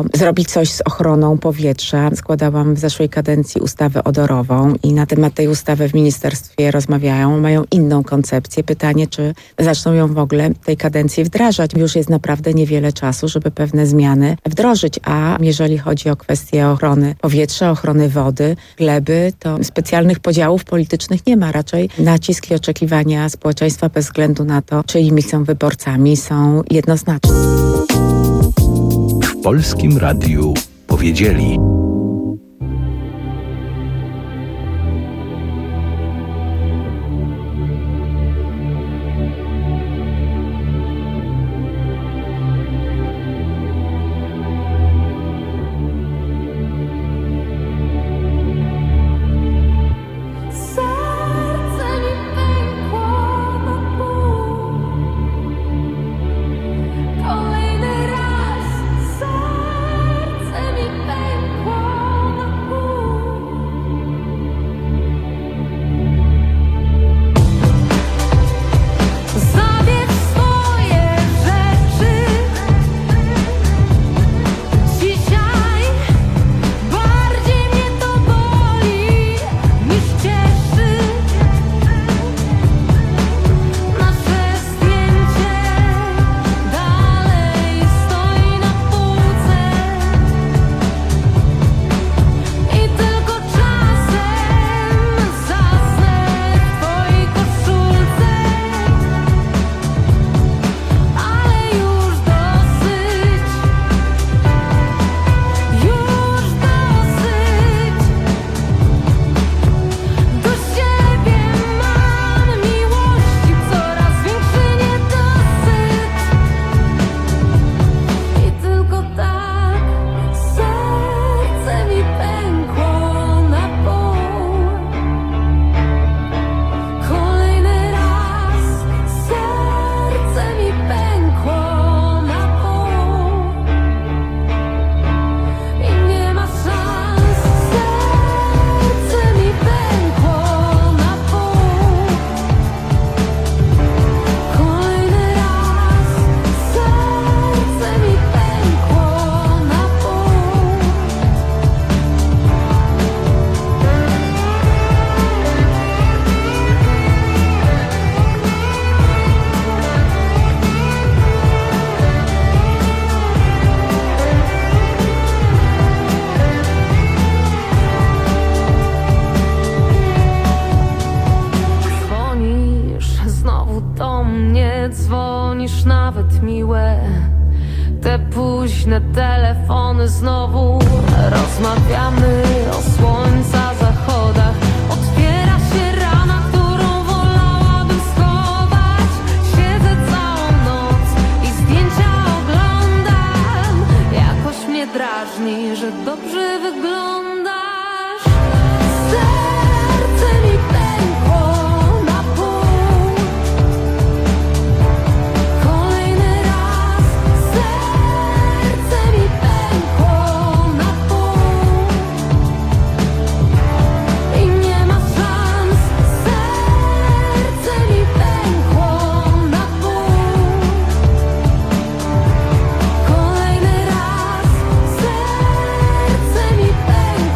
warto zrobić coś z ochroną powietrza. Składałam w zeszłej kadencji ustawę odorową i na temat tej ustawy w ministerstwie rozmawiają, mają inną koncepcję. Pytanie, czy zaczną ją w ogóle w tej kadencji wdrażać. Już jest naprawdę niewiele czasu, żeby pewne zmiany wdrożyć, a jeżeli chodzi o kwestie ochrony powietrza, ochrony wody, gleby, to specjalnych podziałów politycznych nie ma. Raczej nacisk i oczekiwania społeczeństwa bez względu na to, czyimi są wyborcami, są jednoznaczne. W Polskim Radiu powiedzieli. Dzwonisz nawet miłe, te późne telefony znowu. Rozmawiamy o słońca zachodach. Otwiera się rana, którą wolałabym schować. Siedzę całą noc i zdjęcia oglądam. Jakoś mnie drażni, że dobrze wyglądasz. Serce mi pękło na pół. Kolejny raz serce mi pękło na pół. I nie ma szans. Serce mi pękło na pół. Kolejny raz serce mi pękło.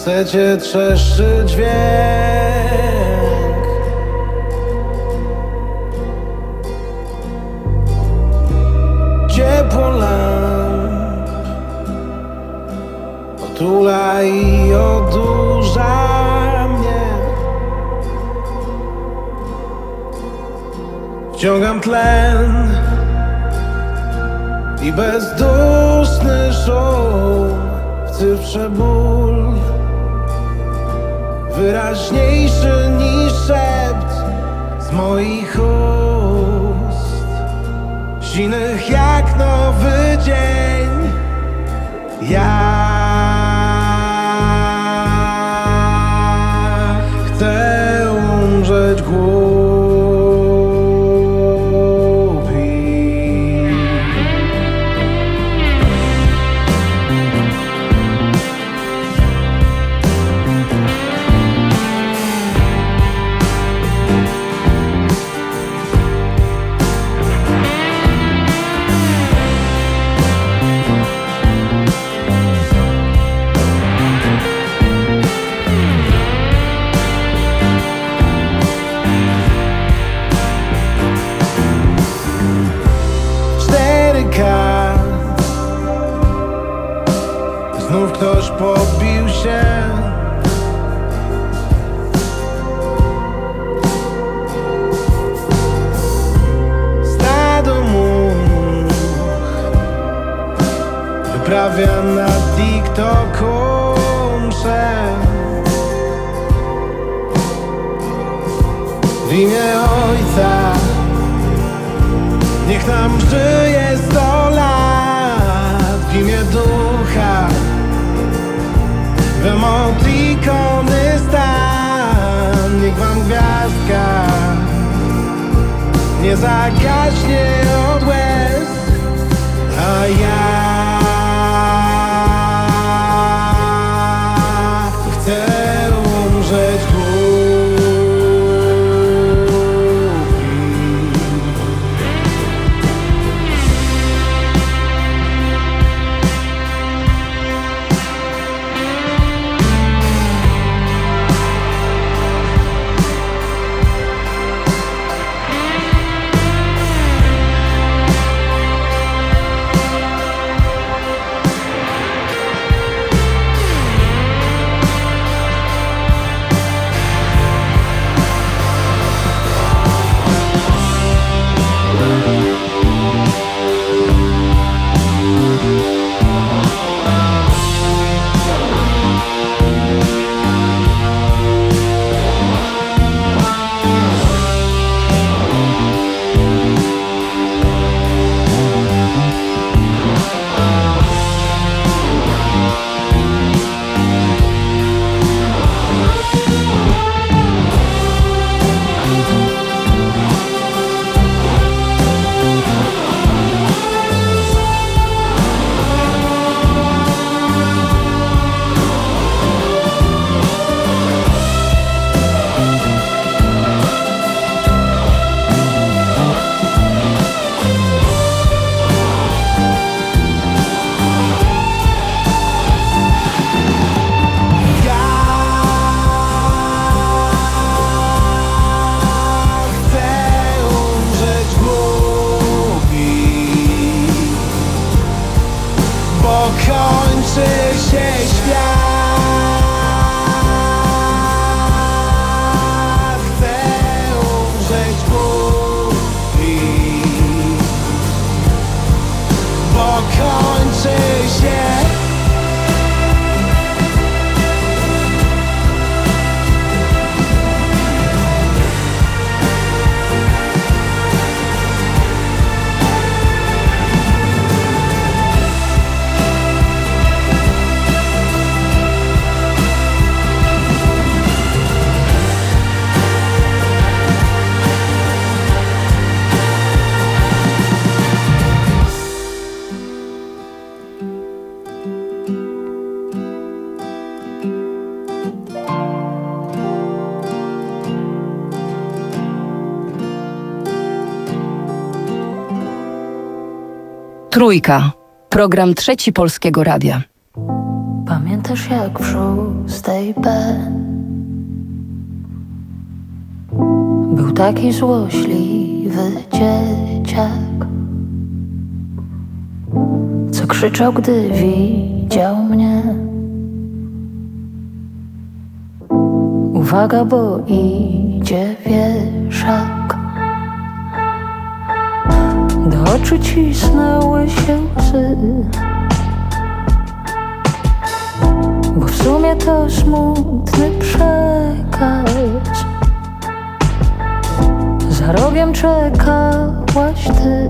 kasecie trzeszczy dźwięk. Ciepło lamp otula i odurza mnie. Wciągam tlen i bezduszny szum w cyfrze ból, wyraźniejszy niż szept z moich ust, sinych jak nowy dzień. Ja chcę umrzeć głupi. Znów ktoś pobił się. Stado much wyprawia na TikToku mszę. W imię Ojca niech nam żyje sto lat. W imię Ducha w emotikony stan. Niech wam gwiazdka nie zagaśnie od łez, a ja chcę umrzeć głupi. Trójka. Program Trzeci Polskiego Radia. Pamiętasz jak w szóstej B był taki złośliwy dzieciak, co krzyczał, gdy widział mnie. Uwaga, bo idzie wieszak. Do oczu cisnęły się łzy, bo w sumie to smutny przekaz. Za rogiem czekałaś ty.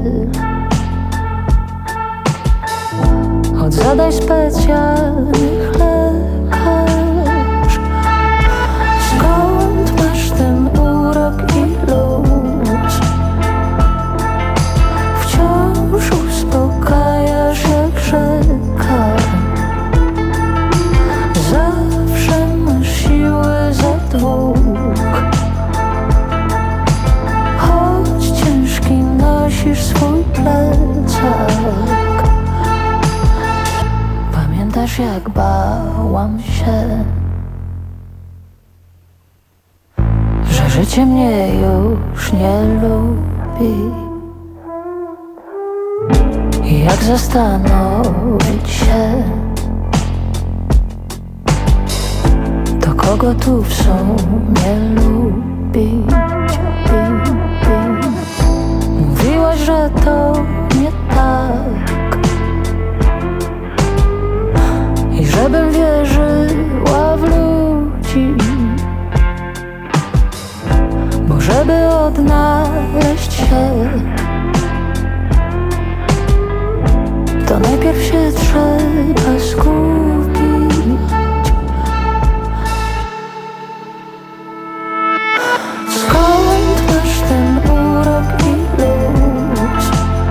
Od zadań specjalnych lekarz. Skąd masz ten urok i luz? Wciąż uspokajasz jak rzeka. Zawsze masz siły za dwóch. Choć ciężki nosisz swój plecak. Pamiętasz jak bałam się, że życie mnie już nie lubi. I jak zastanowić się, to kogo tu w sumie lubić? Mówiłaś, że to nie tak i żebym wierzyła w ludzi, bo żeby odnaleźć się, to najpierw się trzeba skupić. Skąd masz ten urok i luz?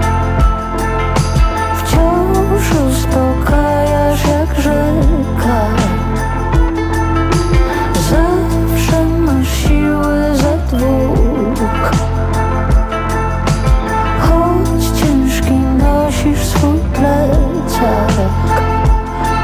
Wciąż uspokajasz jak rzeka. Zawsze masz siły za dwóch. Choć ciężki nosisz swój plecak.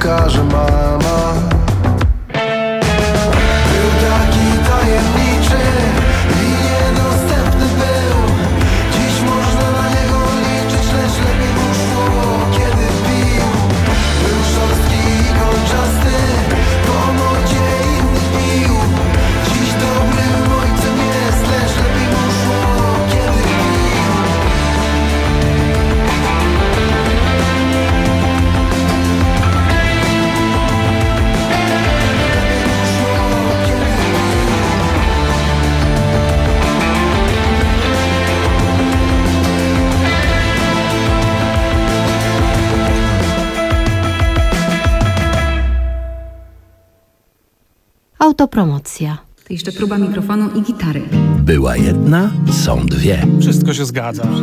pokaże mama. Był taki tajemniczy i niedostępny był. Dziś można na niego liczyć, lecz lepiej mu szło, kiedy pił. Był szorstki i kolczasty, po modzie innych pił. Dziś dobrym ojcem jest, lecz lepiej mu szło, kiedy pił. Autopromocja. To jeszcze próba mikrofonu i gitary. Była jedna, są dwie. Wszystko się zgadza.